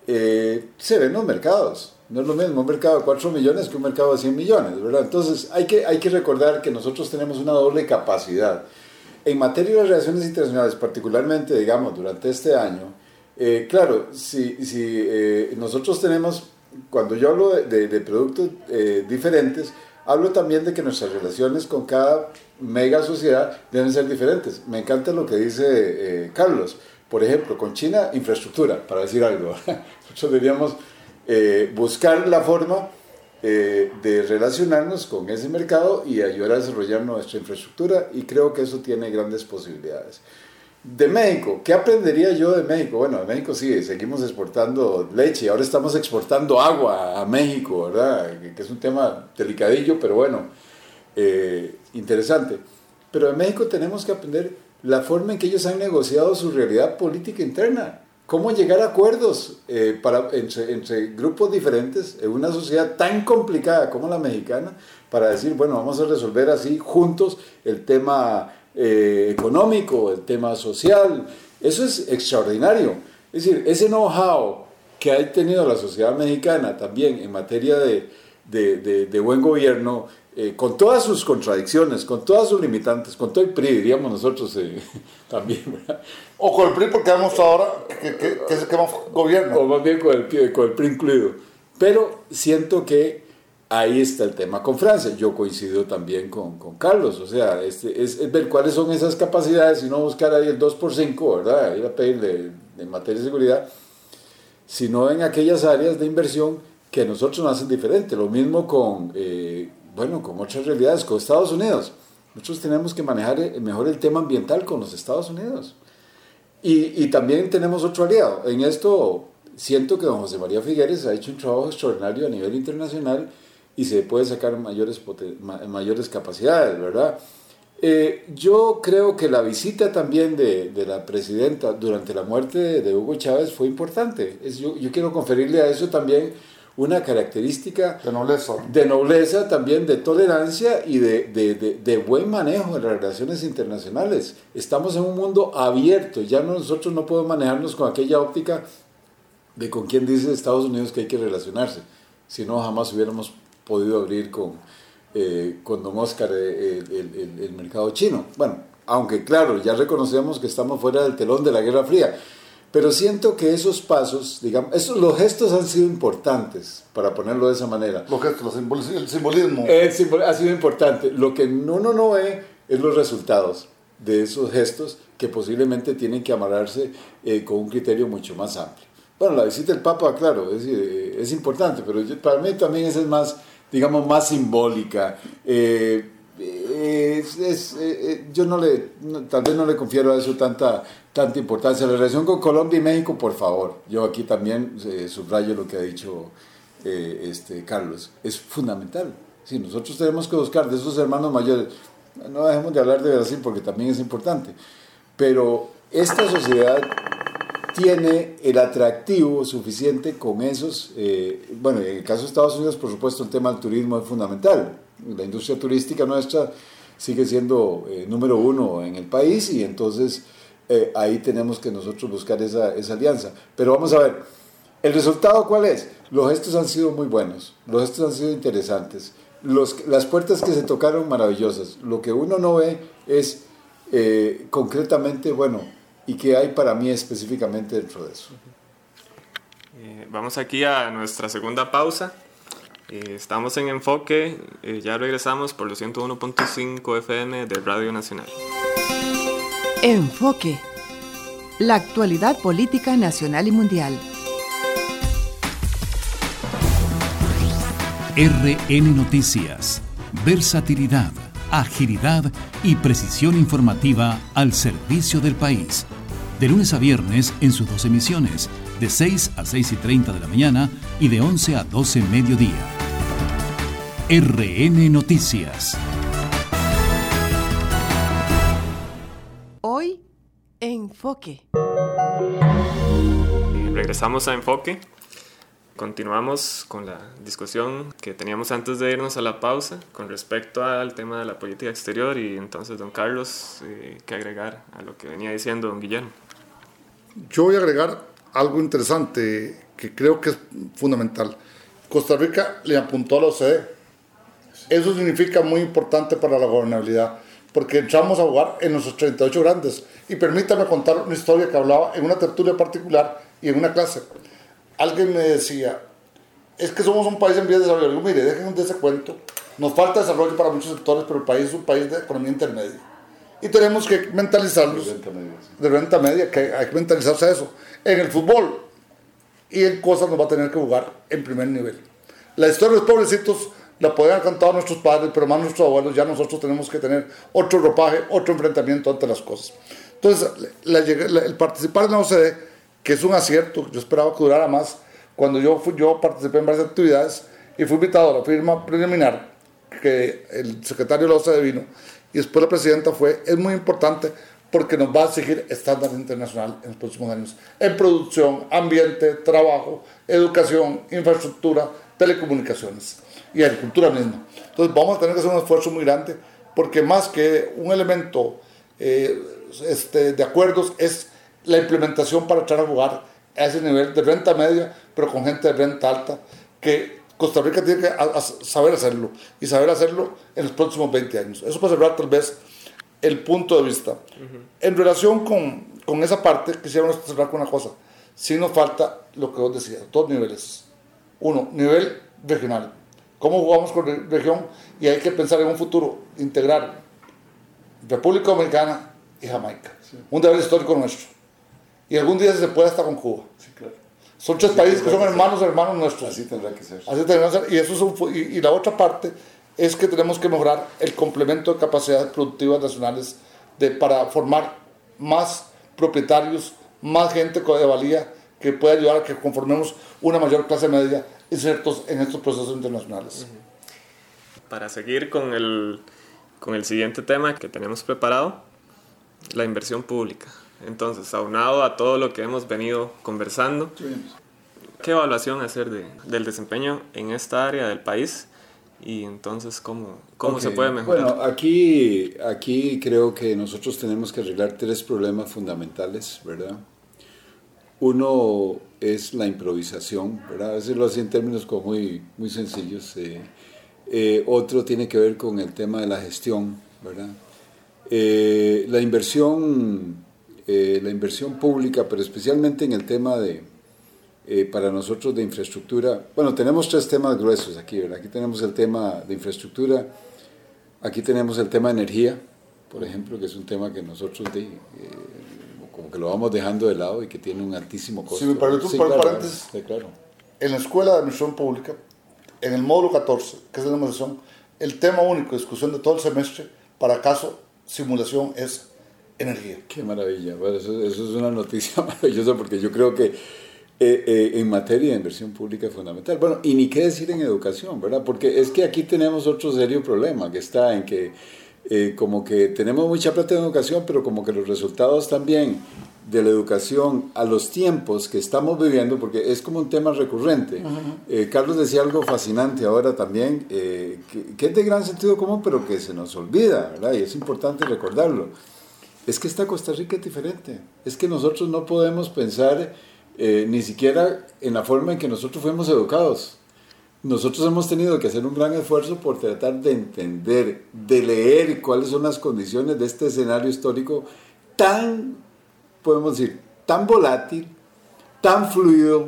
se ven los mercados. No es lo mismo un mercado de 4 millones que un mercado de 100 millones, ¿verdad? Entonces hay que recordar que nosotros tenemos una doble capacidad en materia de relaciones internacionales, particularmente, digamos, durante este año. Claro, si nosotros tenemos, cuando yo hablo de productos diferentes, hablo también de que nuestras relaciones con cada mega sociedad deben ser diferentes. Me encanta lo que dice Carlos. Por ejemplo, con China, infraestructura, para decir algo. Nosotros deberíamos buscar la forma de relacionarnos con ese mercado y ayudar a desarrollar nuestra infraestructura, y creo que eso tiene grandes posibilidades. De México, ¿qué aprendería yo de México? Bueno, de México sí, seguimos exportando leche, ahora estamos exportando agua a México, ¿verdad? Que es un tema delicadillo, pero bueno, interesante. Pero de México tenemos que aprender la forma en que ellos han negociado su realidad política interna, cómo llegar a acuerdos entre grupos diferentes en una sociedad tan complicada como la mexicana, para decir, bueno, vamos a resolver así juntos el tema económico, el tema social. Eso es extraordinario. Es decir, ese know-how que ha tenido la sociedad mexicana también en materia de buen gobierno, con todas sus contradicciones, con todas sus limitantes, con todo el PRI, diríamos nosotros también, ¿verdad? O con el PRI, porque vemos ahora que es el que más gobierna. O más bien con el PRI incluido. Pero siento que ahí está el tema con Francia. Yo coincido también con Carlos, o sea, es ver cuáles son esas capacidades y no buscar ahí el 2x5, ¿verdad? Ir a pedirle en materia de seguridad, sino en aquellas áreas de inversión que a nosotros nos hacen diferente. Lo mismo con otras realidades, con Estados Unidos. Nosotros tenemos que manejar mejor el tema ambiental con los Estados Unidos. Y también tenemos otro aliado. En esto siento que don José María Figueres ha hecho un trabajo extraordinario a nivel internacional y se puede sacar mayores capacidades, ¿verdad? Yo creo que la visita también de la presidenta durante la muerte de Hugo Chávez fue importante. Yo quiero conferirle a eso también una característica de nobleza, también de tolerancia y de buen manejo de las relaciones internacionales. Estamos en un mundo abierto, ya nosotros no podemos manejarnos con aquella óptica de con quién dice Estados Unidos que hay que relacionarse, si no jamás hubiéramos podido abrir con don Oscar el mercado chino. Bueno, aunque claro, ya reconocemos que estamos fuera del telón de la Guerra Fría, pero siento que esos pasos, digamos, los gestos han sido importantes, para ponerlo de esa manera. Los gestos, el simbolismo. Ha sido importante. Lo que uno no ve es los resultados de esos gestos, que posiblemente tienen que amarrarse con un criterio mucho más amplio. Bueno, la visita del Papa, claro, es importante, pero para mí también esa es más, digamos, más simbólica. Yo tal vez no le confiero a eso tanta importancia. La relación con Colombia y México, por favor, yo aquí también subrayo lo que ha dicho Carlos, es fundamental. Sí, nosotros tenemos que buscar de esos hermanos mayores, no dejemos de hablar de Brasil porque también es importante, pero esta sociedad tiene el atractivo suficiente con esos, en el caso de Estados Unidos, por supuesto, el tema del turismo es fundamental. La industria turística nuestra sigue siendo número uno en el país, y entonces ahí tenemos que nosotros buscar esa alianza. Pero vamos a ver, ¿el resultado cuál es? Los gestos han sido muy buenos, los gestos han sido interesantes, las puertas que se tocaron maravillosas. Lo que uno no ve es concretamente, bueno, y qué hay para mí específicamente dentro de eso. Vamos aquí a nuestra segunda pausa. Estamos en Enfoque, ya regresamos por los 101.5 FM de Radio Nacional. Enfoque. La actualidad política nacional y mundial. RN Noticias. Versatilidad, agilidad y precisión informativa al servicio del país. De lunes a viernes en sus 2 emisiones, de 6 a 6:30 de la mañana y de 11 a 12 mediodía. RN Noticias. Hoy, Enfoque. Regresamos a Enfoque. Continuamos con la discusión que teníamos antes de irnos a la pausa con respecto al tema de la política exterior, y entonces, don Carlos, ¿qué agregar a lo que venía diciendo don Guillermo? Yo voy a agregar algo interesante que creo que es fundamental. Costa Rica le apuntó a la OCDE. Eso significa muy importante para la gobernabilidad, porque entramos a jugar en nuestros 38 grandes. Y permítame contar una historia que hablaba en una tertulia particular y en una clase. Alguien me decía, es que somos un país en vías de desarrollo. Digo, mire, déjenos de ese cuento. Nos falta desarrollo para muchos sectores, pero el país es un país de economía intermedia. Y tenemos que mentalizarnos. De renta media, que hay que mentalizarse a eso. En el fútbol y en cosas nos va a tener que jugar en primer nivel. La historia de los pobrecitos la podían haber cantado nuestros padres, pero más nuestros abuelos. Ya nosotros tenemos que tener otro ropaje, otro enfrentamiento ante las cosas. Entonces, el participar en la OCDE, que es un acierto, yo esperaba que durara más. Cuando yo participé en varias actividades y fui invitado a la firma preliminar, que el secretario de la OCDE vino, y después la presidenta es muy importante porque nos va a exigir estándar internacional en los próximos años, en producción, ambiente, trabajo, educación, infraestructura, telecomunicaciones y agricultura misma. Entonces vamos a tener que hacer un esfuerzo muy grande, porque más que un elemento de acuerdos es la implementación para echar a jugar a ese nivel de renta media, pero con gente de renta alta, que Costa Rica tiene que saber hacerlo, y saber hacerlo en los próximos 20 años. Eso para cerrar tal vez el punto de vista. En relación con esa parte, quisiera cerrar con una cosa. Sí nos falta lo que vos decías, 2 niveles. Uno, nivel regional. ¿Cómo jugamos con la región? Y hay que pensar en un futuro, integrar República Dominicana y Jamaica. Sí. Un deber histórico nuestro. Y algún día se puede hasta con Cuba. Sí, claro. Son 3 países que son hermanos nuestros. Así tendrá que ser. Así tendrá que ser. Y, eso y la otra parte es que tenemos que mejorar el complemento de capacidades productivas nacionales para formar más propietarios, más gente de valía que pueda ayudar a que conformemos una mayor clase media insertos en estos procesos internacionales. Para seguir con el siguiente tema que tenemos preparado, la inversión pública. Entonces, aunado a todo lo que hemos venido conversando, ¿qué evaluación hacer del desempeño en esta área del país? Y entonces, ¿cómo se puede mejorar? Bueno, aquí creo que nosotros tenemos que arreglar 3 problemas fundamentales, ¿verdad? Uno es la improvisación, ¿verdad? A veces lo hacen en términos como muy, muy sencillos. Otro tiene que ver con el tema de la gestión, ¿verdad? La inversión pública, pero especialmente en el tema para nosotros de infraestructura. Bueno, tenemos 3 temas gruesos aquí, ¿verdad? Aquí tenemos el tema de infraestructura, aquí tenemos el tema de energía, por ejemplo, que es un tema que nosotros como que lo vamos dejando de lado y que tiene un altísimo costo. Si me permite un paréntesis, sí, claro. En la Escuela de Administración Pública, en el módulo 14, que es la demostración, el tema único de discusión de todo el semestre, para caso simulación, es energía. Qué maravilla. Bueno, eso es una noticia maravillosa, porque yo creo que en materia de inversión pública es fundamental. Bueno, y ni qué decir en educación, ¿verdad? Porque es que aquí tenemos otro serio problema, que está en que como que tenemos mucha plata en educación, pero como que los resultados también de la educación a los tiempos que estamos viviendo, porque es como un tema recurrente. Carlos decía algo fascinante ahora también, que es de gran sentido común, pero que se nos olvida, ¿verdad? Y es importante recordarlo. es que esta Costa Rica es diferente. Es que nosotros no podemos pensar ni siquiera en la forma en que nosotros fuimos educados. Nosotros hemos tenido que hacer un gran esfuerzo por tratar de entender, de leer cuáles son las condiciones de este escenario histórico tan, podemos decir, tan volátil, tan fluido,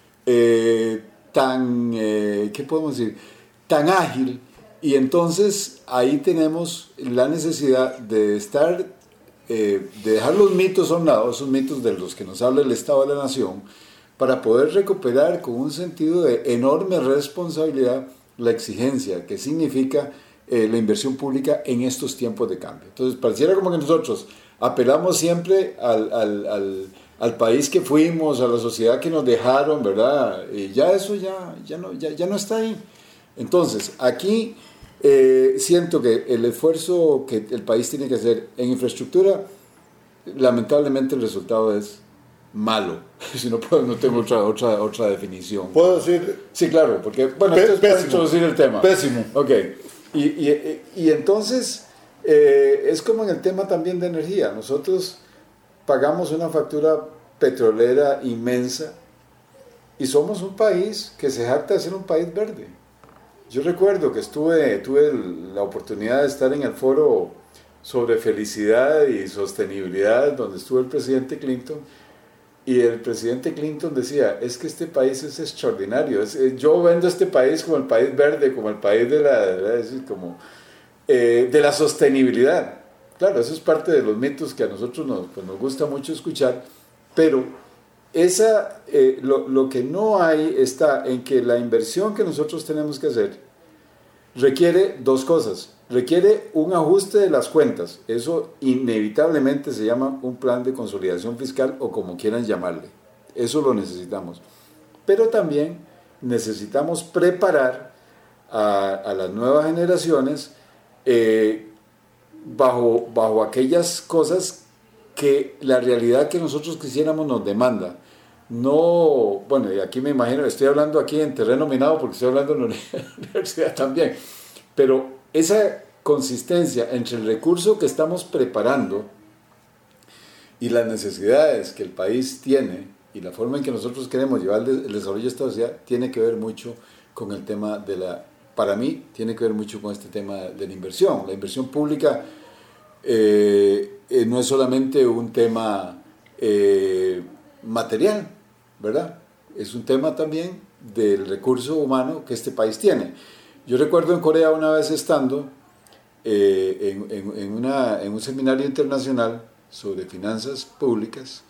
¿qué podemos decir? Tan ágil. Y entonces ahí tenemos la necesidad de estar, de dejar los mitos a un lado, esos mitos de los que nos habla el Estado de la Nación, para poder recuperar con un sentido de enorme responsabilidad la exigencia que significa la inversión pública en estos tiempos de cambio. Entonces pareciera como que nosotros apelamos siempre al país que fuimos, a la sociedad que nos dejaron, ¿verdad? Y ya eso ya no está ahí. Entonces aquí siento que el esfuerzo que el país tiene que hacer en infraestructura, lamentablemente el resultado es malo. Si no puedo, no tengo otra definición. ¿Puedo decir? Sí, claro, porque, bueno, esto es para introducir el tema. Pésimo. Ok, y entonces es como en el tema también de energía. Nosotros pagamos una factura petrolera inmensa y somos un país que se jacta de ser un país verde. Yo recuerdo que tuve la oportunidad de estar en el foro sobre felicidad y sostenibilidad, donde estuvo el presidente Clinton, y el presidente Clinton decía, es que este país es extraordinario, yo vendo este país como el país verde, como el país de la sostenibilidad. Claro, eso es parte de los mitos que a nosotros nos gusta mucho escuchar, pero lo que no hay está en que la inversión que nosotros tenemos que hacer requiere dos cosas. Requiere un ajuste de las cuentas. Eso inevitablemente se llama un plan de consolidación fiscal o como quieran llamarle. Eso lo necesitamos. Pero también necesitamos preparar a las nuevas generaciones bajo aquellas cosas que la realidad que nosotros quisiéramos nos demanda. No, bueno, y aquí me imagino, estoy hablando aquí en terreno minado porque estoy hablando en la universidad también, pero esa consistencia entre el recurso que estamos preparando y las necesidades que el país tiene y la forma en que nosotros queremos llevar el desarrollo de esta sociedad tiene que ver mucho con el tema para mí, tiene que ver mucho con este tema de la inversión. La inversión pública no es solamente un tema material, ¿verdad? Es un tema también del recurso humano que este país tiene. Yo recuerdo en Corea una vez estando en un seminario internacional sobre finanzas públicas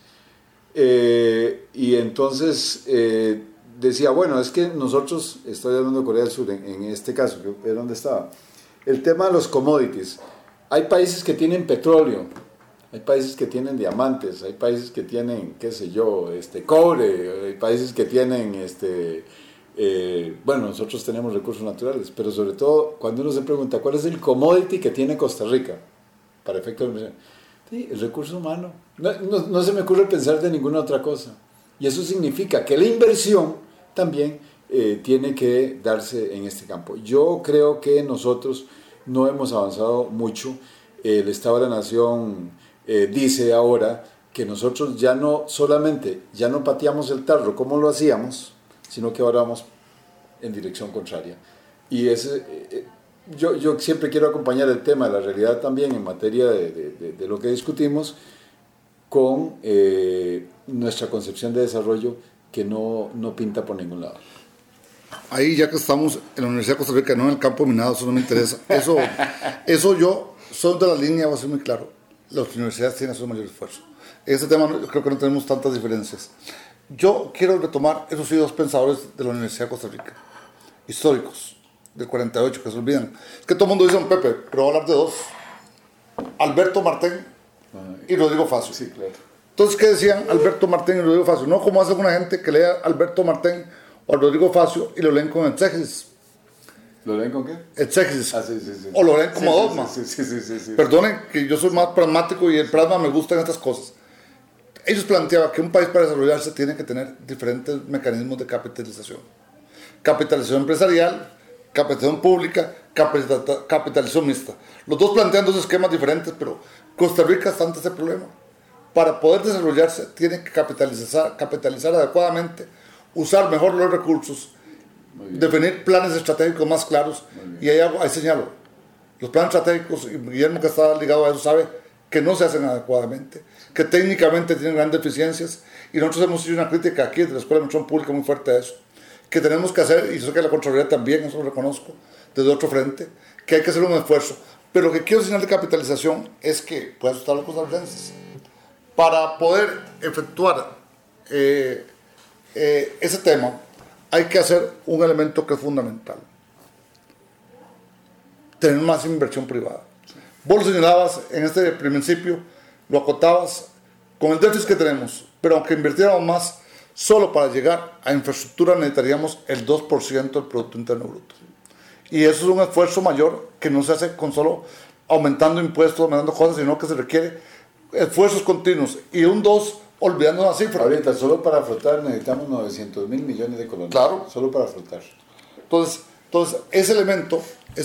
y entonces decía, bueno, es que nosotros, estoy hablando de Corea del Sur en este caso, que es donde estaba, el tema de los commodities. Hay países que tienen petróleo, hay países que tienen diamantes, hay países que tienen, qué sé yo, cobre, hay países que tienen, bueno, nosotros tenemos recursos naturales, pero sobre todo cuando uno se pregunta, ¿cuál es el commodity que tiene Costa Rica? Para efecto de inversión. Sí, el recurso humano. No se me ocurre pensar de ninguna otra cosa. Y eso significa que la inversión también tiene que darse en este campo. Yo creo que nosotros no hemos avanzado mucho. El Estado de la Nación dice ahora que nosotros ya no pateamos el tarro como lo hacíamos, sino que ahora vamos en dirección contraria. Y yo siempre quiero acompañar el tema de la realidad también en materia de lo que discutimos con nuestra concepción de desarrollo que no pinta por ningún lado. Ahí ya que estamos en la Universidad de Costa Rica, no en el campo minado, eso no me interesa. Eso yo soy de la línea, voy a ser muy claro. Las universidades tienen su mayor esfuerzo. En este tema creo que no tenemos tantas diferencias. Yo quiero retomar esos dos pensadores de la Universidad de Costa Rica, históricos, del 48, que se olvidan. Es que todo el mundo dice un Pepe, pero voy a hablar de dos. Alberto Martén y Rodrigo Facio. Sí, claro. Entonces, ¿qué decían Alberto Martén y Rodrigo Facio? No como hace alguna gente que lea Alberto Martén o Rodrigo Facio y lo leen con exégesis. ¿Lo leen con qué? Exégesis. Sí. O lo leen como dogma. Sí. Perdonen que yo soy más pragmático y el pragma me gustan estas cosas. Ellos planteaban que un país para desarrollarse tiene que tener diferentes mecanismos de capitalización. Capitalización empresarial, capitalización pública, capitalización mixta. Los dos plantean dos esquemas diferentes, pero Costa Rica está ante ese problema. Para poder desarrollarse, tiene que capitalizar adecuadamente, usar mejor los recursos, definir planes estratégicos más claros. Y ahí señalo, los planes estratégicos, y Guillermo, que está ligado a eso, sabe que no se hacen adecuadamente, que técnicamente tienen grandes deficiencias, y nosotros hemos hecho una crítica aquí de la Escuela de Administración Pública muy fuerte a eso, que tenemos que hacer, y sé que la Contraloría también, eso lo reconozco, desde otro frente, que hay que hacer un esfuerzo. Pero lo que quiero señalar de capitalización es que puede asustar a los costarricenses. Para poder efectuar ese tema, hay que hacer un elemento que es fundamental: tener más inversión privada. Vos lo señalabas en este principio, lo acotabas con el déficit que tenemos, pero aunque invirtiéramos más, solo para llegar a infraestructura necesitaríamos el 2% del Producto Interno Bruto. Y eso es un esfuerzo mayor que no se hace con solo aumentando impuestos, aumentando cosas, sino que se requiere esfuerzos continuos. Y un 2, olvidando una cifra. Ahorita, solo para flotar necesitamos 900 mil millones de colones. Claro. Solo para flotar. Entonces ese elemento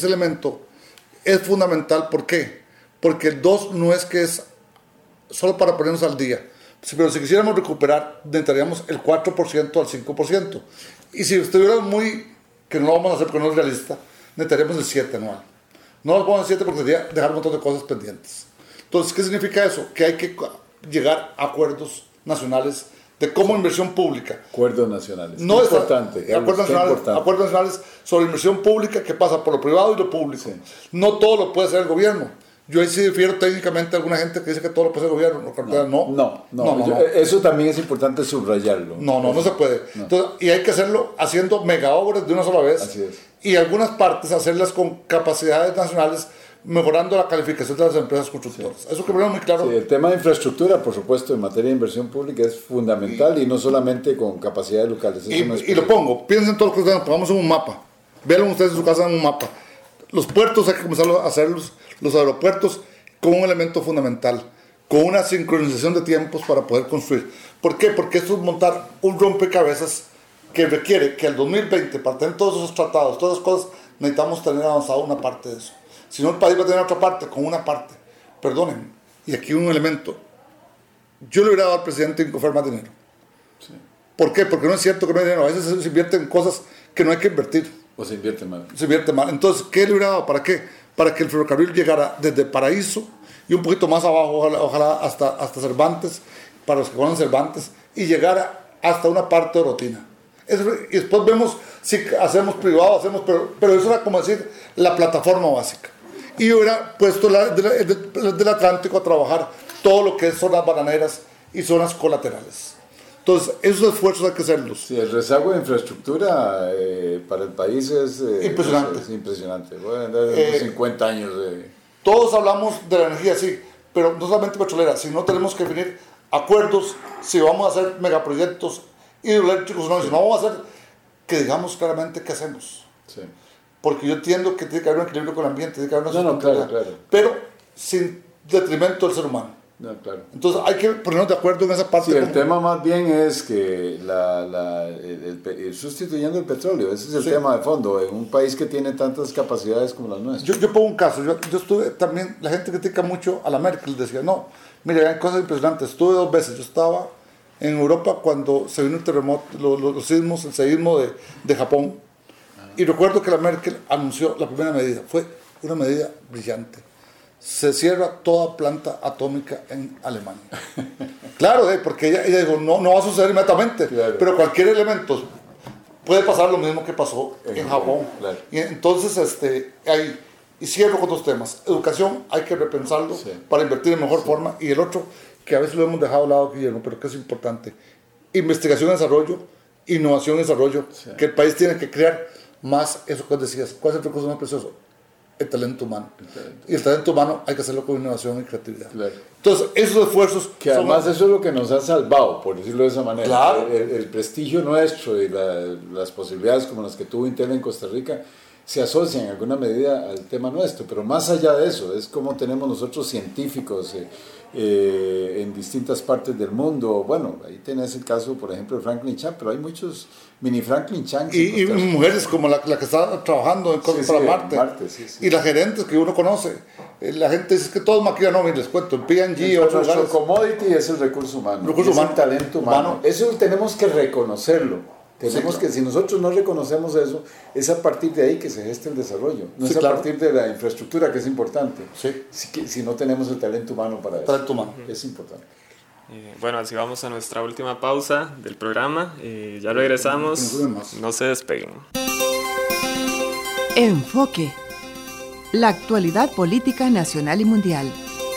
es fundamental. ¿Por qué? Porque el 2 no es que es solo para ponernos al día. Pero si quisiéramos recuperar, necesitaríamos el 4% al 5%. Y si estuviéramos que no lo vamos a hacer porque no es realista, necesitaríamos el 7 anual. No lo vamos a 7 porque sería dejar un montón de cosas pendientes. Entonces, ¿qué significa eso? Que hay que llegar a acuerdos nacionales de cómo inversión pública. Acuerdos nacionales. No es importante. Acuerdos nacionales sobre inversión pública que pasa por lo privado y lo público. Sí. No todo lo puede hacer el gobierno. Yo ahí sí difiero técnicamente a alguna gente que dice que todo lo puede hacer el gobierno. No. Eso también es importante subrayarlo. No se puede. No. Entonces, y hay que hacerlo haciendo mega obras de una sola vez. Así es. Y algunas partes hacerlas con capacidades nacionales, mejorando la calificación de las empresas constructoras. Sí. Eso que veo muy claro. Sí, el tema de infraestructura, por supuesto, en materia de inversión pública es fundamental y no solamente con capacidades locales. Y lo pongo, piensen todos los que pongamos en un mapa. Véanlo ustedes en su casa en un mapa. Los puertos hay que comenzar a hacerlos, los aeropuertos, con un elemento fundamental, con una sincronización de tiempos para poder construir. ¿Por qué? Porque esto es montar un rompecabezas que requiere que al 2020, para tener todos esos tratados, todas esas cosas, necesitamos tener avanzado una parte de eso. Si no, el país va a tener otra parte, con una parte. Perdonen, y aquí un elemento. Yo le hubiera dado al presidente Incofer más dinero. Sí. ¿Por qué? Porque no es cierto que no hay dinero. A veces se invierte en cosas que no hay que invertir. O se invierte mal. Se invierte mal. Entonces, ¿qué le hubiera dado? ¿Para qué? Para que el ferrocarril llegara desde Paraíso y un poquito más abajo, ojalá hasta Cervantes, para los que conocen Cervantes, y llegara hasta una parte de Orotina. Y después vemos si hacemos privado, pero eso era como decir la plataforma básica. Y hubiera puesto del Atlántico a trabajar todo lo que es zonas bananeras y zonas colaterales. Entonces, esos esfuerzos hay que hacerlos. Sí, el rezago de infraestructura para el país es impresionante. Es impresionante. Bueno, 50 años de... Todos hablamos de la energía, sí, pero no solamente petrolera, sino tenemos que definir acuerdos, si vamos a hacer megaproyectos hidroeléctricos o no, si no vamos a hacer, que digamos claramente qué hacemos. Sí. Porque yo entiendo que tiene que haber un equilibrio con el ambiente, tiene que haber una sustentabilidad, claro. Pero sin detrimento del ser humano. No, claro. Entonces hay que ponernos de acuerdo en esa parte. Sí, el tema más bien es que sustituyendo el petróleo, ese es el tema de fondo, en un país que tiene tantas capacidades como las nuestras. Yo pongo un caso, yo estuve también, la gente critica mucho a la Merkel, decía, no, mire, hay cosas impresionantes, estuve 2 veces, yo estaba en Europa cuando se vino el terremoto, los sismos, el seísmo de Japón, y recuerdo que la Merkel anunció la primera medida, fue una medida brillante. Se cierra toda planta atómica en Alemania. Claro, porque ella dijo, no va a suceder inmediatamente, claro. Pero cualquier elemento puede pasar lo mismo que pasó en Japón. Claro. Y entonces, y cierro con 2 temas. Educación, hay que repensarlo, sí, para invertir de mejor forma. Y el otro, que a veces lo hemos dejado de lado, Guillermo, pero que es importante, investigación y desarrollo, innovación y desarrollo, sí, que el país tiene que crear más, eso que decías. ¿Cuál es el recurso más precioso? El talento humano. Y el talento humano hay que hacerlo con innovación y creatividad. Claro. Entonces, esos esfuerzos... Que además eso es lo que nos ha salvado, por decirlo de esa manera. Claro. El prestigio nuestro y las posibilidades como las que tuvo Intel en Costa Rica se asocia en alguna medida al tema nuestro, pero más allá de eso, es como tenemos nosotros científicos en distintas partes del mundo. Bueno, ahí tenés el caso, por ejemplo, de Franklin Chan, pero hay muchos mini Franklin Chan. Y mujeres como la que está trabajando en cosas para Marte. Y las gerentes que uno conoce. La gente dice que todos maquillan, no, les cuento, en P&G o otros lugares. Commodity es el recurso humano, es el talento humano. Eso tenemos que reconocerlo. Tenemos que, si nosotros no reconocemos eso, es a partir de ahí que se gesta el desarrollo. No es a partir de la infraestructura, que es importante. Si no tenemos el talento humano para eso. Talento humano. Es importante. Bueno, así vamos a nuestra última pausa del programa. Ya regresamos. No se despeguen. Enfoque. La actualidad política nacional y mundial.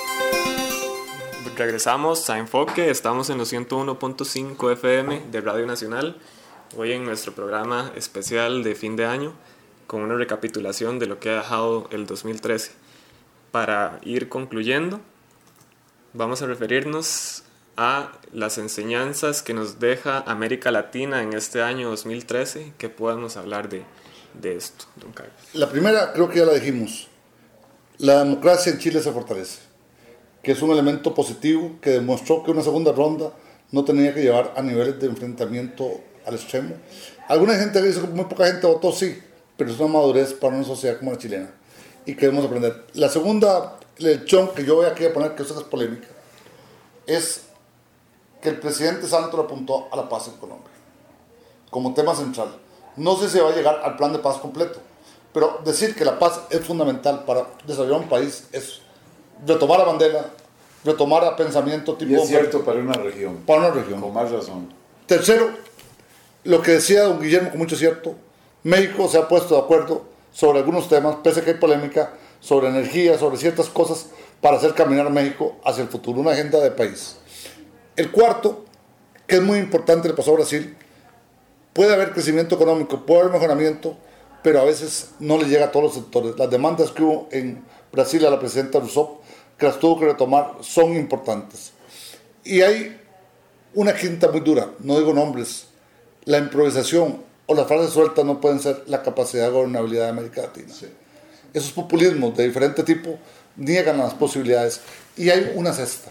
Regresamos a Enfoque. Estamos en los 101.5 FM de Radio Nacional. Hoy en nuestro programa especial de fin de año, con una recapitulación de lo que ha dejado el 2013. Para ir concluyendo, vamos a referirnos a las enseñanzas que nos deja América Latina en este año 2013. ¿Qué podemos hablar de esto, don Carlos? La primera, creo que ya la dijimos. La democracia en Chile se fortalece, que es un elemento positivo que demostró que una segunda ronda no tenía que llevar a niveles de enfrentamiento al extremo. Alguna gente dice que muy poca gente votó, sí, pero es una madurez para una sociedad como la chilena y queremos aprender. La segunda lección que yo voy aquí a poner, que es polémica, es que el presidente Santos apuntó a la paz en Colombia como tema central. No sé si va a llegar al plan de paz completo, pero decir que la paz es fundamental para desarrollar un país es retomar a Mandela, retomar a pensamiento tipo... Y es cierto para una región. Para una región. Con más razón. Tercero, lo que decía don Guillermo con mucho cierto, México se ha puesto de acuerdo sobre algunos temas, pese a que hay polémica sobre energía, sobre ciertas cosas, para hacer caminar a México hacia el futuro, una agenda de país. El cuarto, que es muy importante, le pasó a Brasil, puede haber crecimiento económico, puede haber mejoramiento, pero a veces no le llega a todos los sectores. Las demandas que hubo en Brasil a la presidenta Rousseff, que las tuvo que retomar, son importantes. Y hay una quinta muy dura, no digo nombres. La improvisación o las frases sueltas no pueden ser la capacidad de gobernabilidad de América Latina. Sí. Esos populismos de diferente tipo niegan las posibilidades. Y hay una sexta.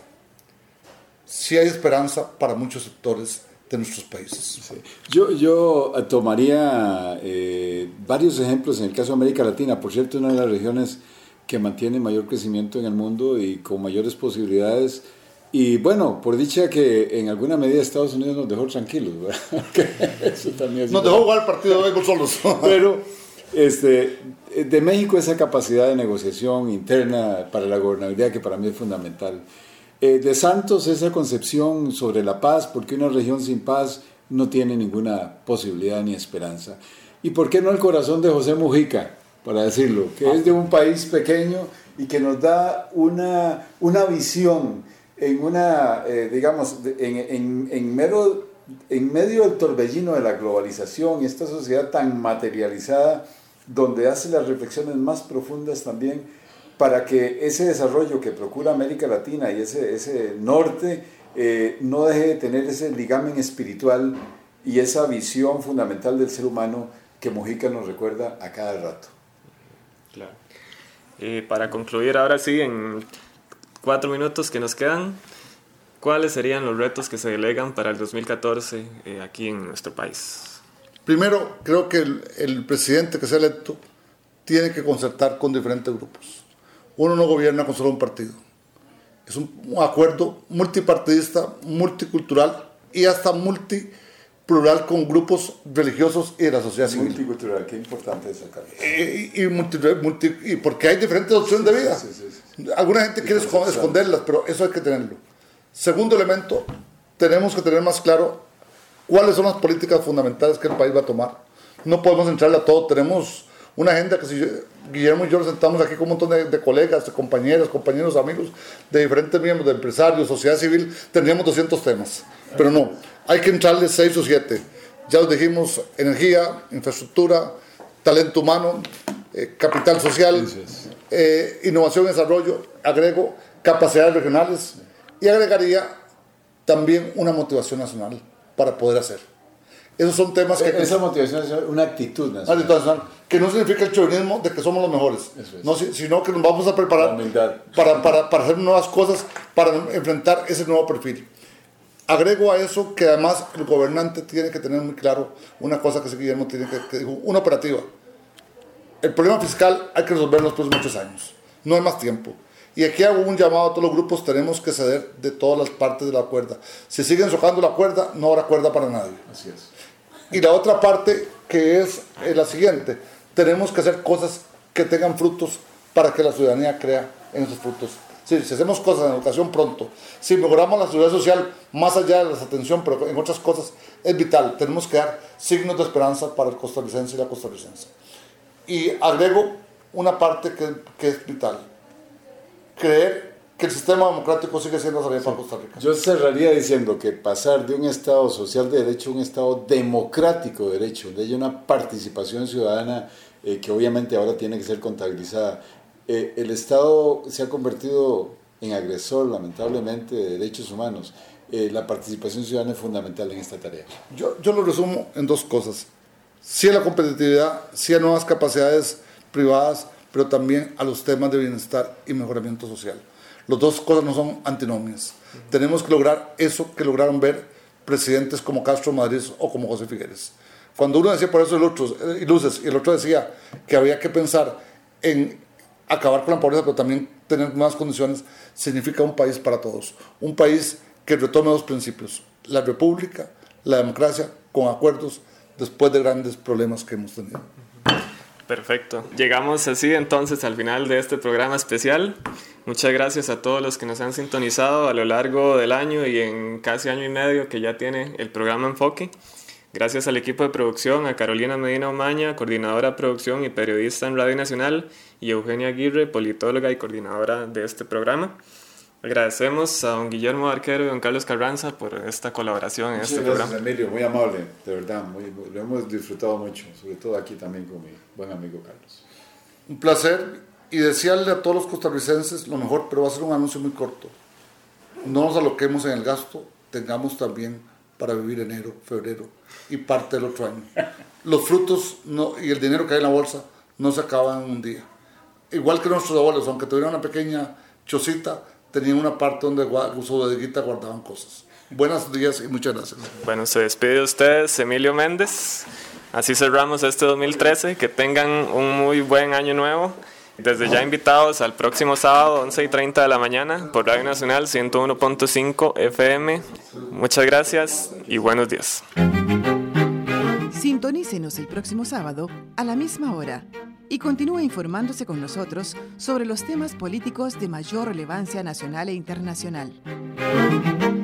Sí hay esperanza para muchos sectores de nuestros países. Sí. Yo tomaría varios ejemplos en el caso de América Latina. Por cierto, una de las regiones que mantiene mayor crecimiento en el mundo y con mayores posibilidades. Y bueno, por dicha que en alguna medida Estados Unidos nos dejó tranquilos, eso también nos dejó jugar el partido de béisbol solos. Pero de México esa capacidad de negociación interna para la gobernabilidad que para mí es fundamental. De Santos esa concepción sobre la paz, porque una región sin paz no tiene ninguna posibilidad ni esperanza. Y por qué no el corazón de José Mujica, para decirlo, que es de un país pequeño y que nos da una visión en una, digamos, en medio del torbellino de la globalización y esta sociedad tan materializada, donde hace las reflexiones más profundas también para que ese desarrollo que procura América Latina y ese norte no deje de tener ese ligamen espiritual y esa visión fundamental del ser humano que Mujica nos recuerda a cada rato. Claro. Para concluir ahora sí, en 4 minutos que nos quedan, ¿cuáles serían los retos que se delegan para el 2014 aquí en nuestro país? Primero, creo que el presidente que sea electo tiene que concertar con diferentes grupos. Uno no gobierna con solo un partido. Es un acuerdo multipartidista, multicultural y hasta multiplural con grupos religiosos y de la sociedad civil. Multicultural, qué importante es sacarlo. Y porque hay diferentes opciones de vida. Sí. Alguna gente quiere esconderlas, pero eso hay que tenerlo. Segundo elemento, tenemos que tener más claro cuáles son las políticas fundamentales que el país va a tomar. No podemos entrarle a todo. Tenemos una agenda que si Guillermo y yo nos sentamos aquí con un montón de colegas, de compañeros, amigos, de diferentes miembros, de empresarios, sociedad civil, tendríamos 200 temas. Pero no, hay que entrarle 6 o 7. Ya os dijimos, energía, infraestructura, talento humano, capital social, innovación y desarrollo, agrego capacidades regionales y agregaría también una motivación nacional para poder hacer. Esos son temas que... Esa motivación es una actitud nacional. Que no significa el chauvinismo de que somos los mejores, no, sino que nos vamos a preparar para hacer nuevas cosas, para enfrentar ese nuevo perfil. Agrego a eso que además el gobernante tiene que tener muy claro una cosa que Guillermo tiene que dijo, una operativa. El problema fiscal hay que resolverlo en los próximos 8 años, no hay más tiempo. Y aquí hago un llamado a todos los grupos, tenemos que ceder de todas las partes de la cuerda. Si siguen socando la cuerda, no habrá cuerda para nadie. Así es. Y la otra parte que es la siguiente, tenemos que hacer cosas que tengan frutos para que la ciudadanía crea en esos frutos. Si hacemos cosas en educación pronto, si mejoramos la seguridad social más allá de la atención, pero en otras cosas es vital. Tenemos que dar signos de esperanza para el costarricense y la costarricense. Y agrego una parte que es vital. Creer que el sistema democrático sigue siendo salida para Costa Rica. Yo cerraría diciendo que pasar de un Estado social de derecho a un Estado democrático de derecho, donde hay una participación ciudadana que obviamente ahora tiene que ser contabilizada. El Estado se ha convertido en agresor, lamentablemente, de derechos humanos. La participación ciudadana es fundamental en esta tarea. Yo lo resumo en 2 cosas. Sí a la competitividad, sí a nuevas capacidades privadas, pero también a los temas de bienestar y mejoramiento social. Las 2 cosas no son antinomias. Tenemos que lograr eso que lograron ver presidentes como Castro Madrid o como José Figueres. Cuando uno decía por eso y luces, y el otro decía que había que pensar en acabar con la pobreza, pero también tener nuevas condiciones, significa un país para todos. Un país que retome 2 principios, la república, la democracia, con acuerdos después de grandes problemas que hemos tenido. Perfecto. Llegamos así entonces al final de este programa especial. Muchas gracias a todos los que nos han sintonizado a lo largo del año y en casi año y medio que ya tiene el programa Enfoque. Gracias al equipo de producción, a Carolina Medina Omaña, coordinadora de producción y periodista en Radio Nacional, y Eugenia Aguirre, politóloga y coordinadora de este programa. Agradecemos a don Guillermo Arquero y don Carlos Carranza por esta colaboración en este programa. Gracias, Emilio, muy amable, de verdad, lo hemos disfrutado mucho, sobre todo aquí también con mi buen amigo Carlos. Un placer, y desearle a todos los costarricenses lo mejor, pero va a ser un anuncio muy corto. No nos aloquemos en el gasto, tengamos también para vivir enero, febrero y parte del otro año. Los frutos y el dinero que hay en la bolsa no se acaban en un día. Igual que nuestros abuelos, aunque tuvieran una pequeña chocita, tenían una parte donde su bodeguita guardaban cosas. Buenos días y muchas gracias. Bueno, se despide de ustedes Emilio Méndez. Así cerramos este 2013. Que tengan un muy buen año nuevo. Desde ya invitados al próximo sábado, 11:30 de la mañana, por Radio Nacional 101.5 FM. Muchas gracias y buenos días. Sintonícenos el próximo sábado a la misma hora y continúe informándose con nosotros sobre los temas políticos de mayor relevancia nacional e internacional.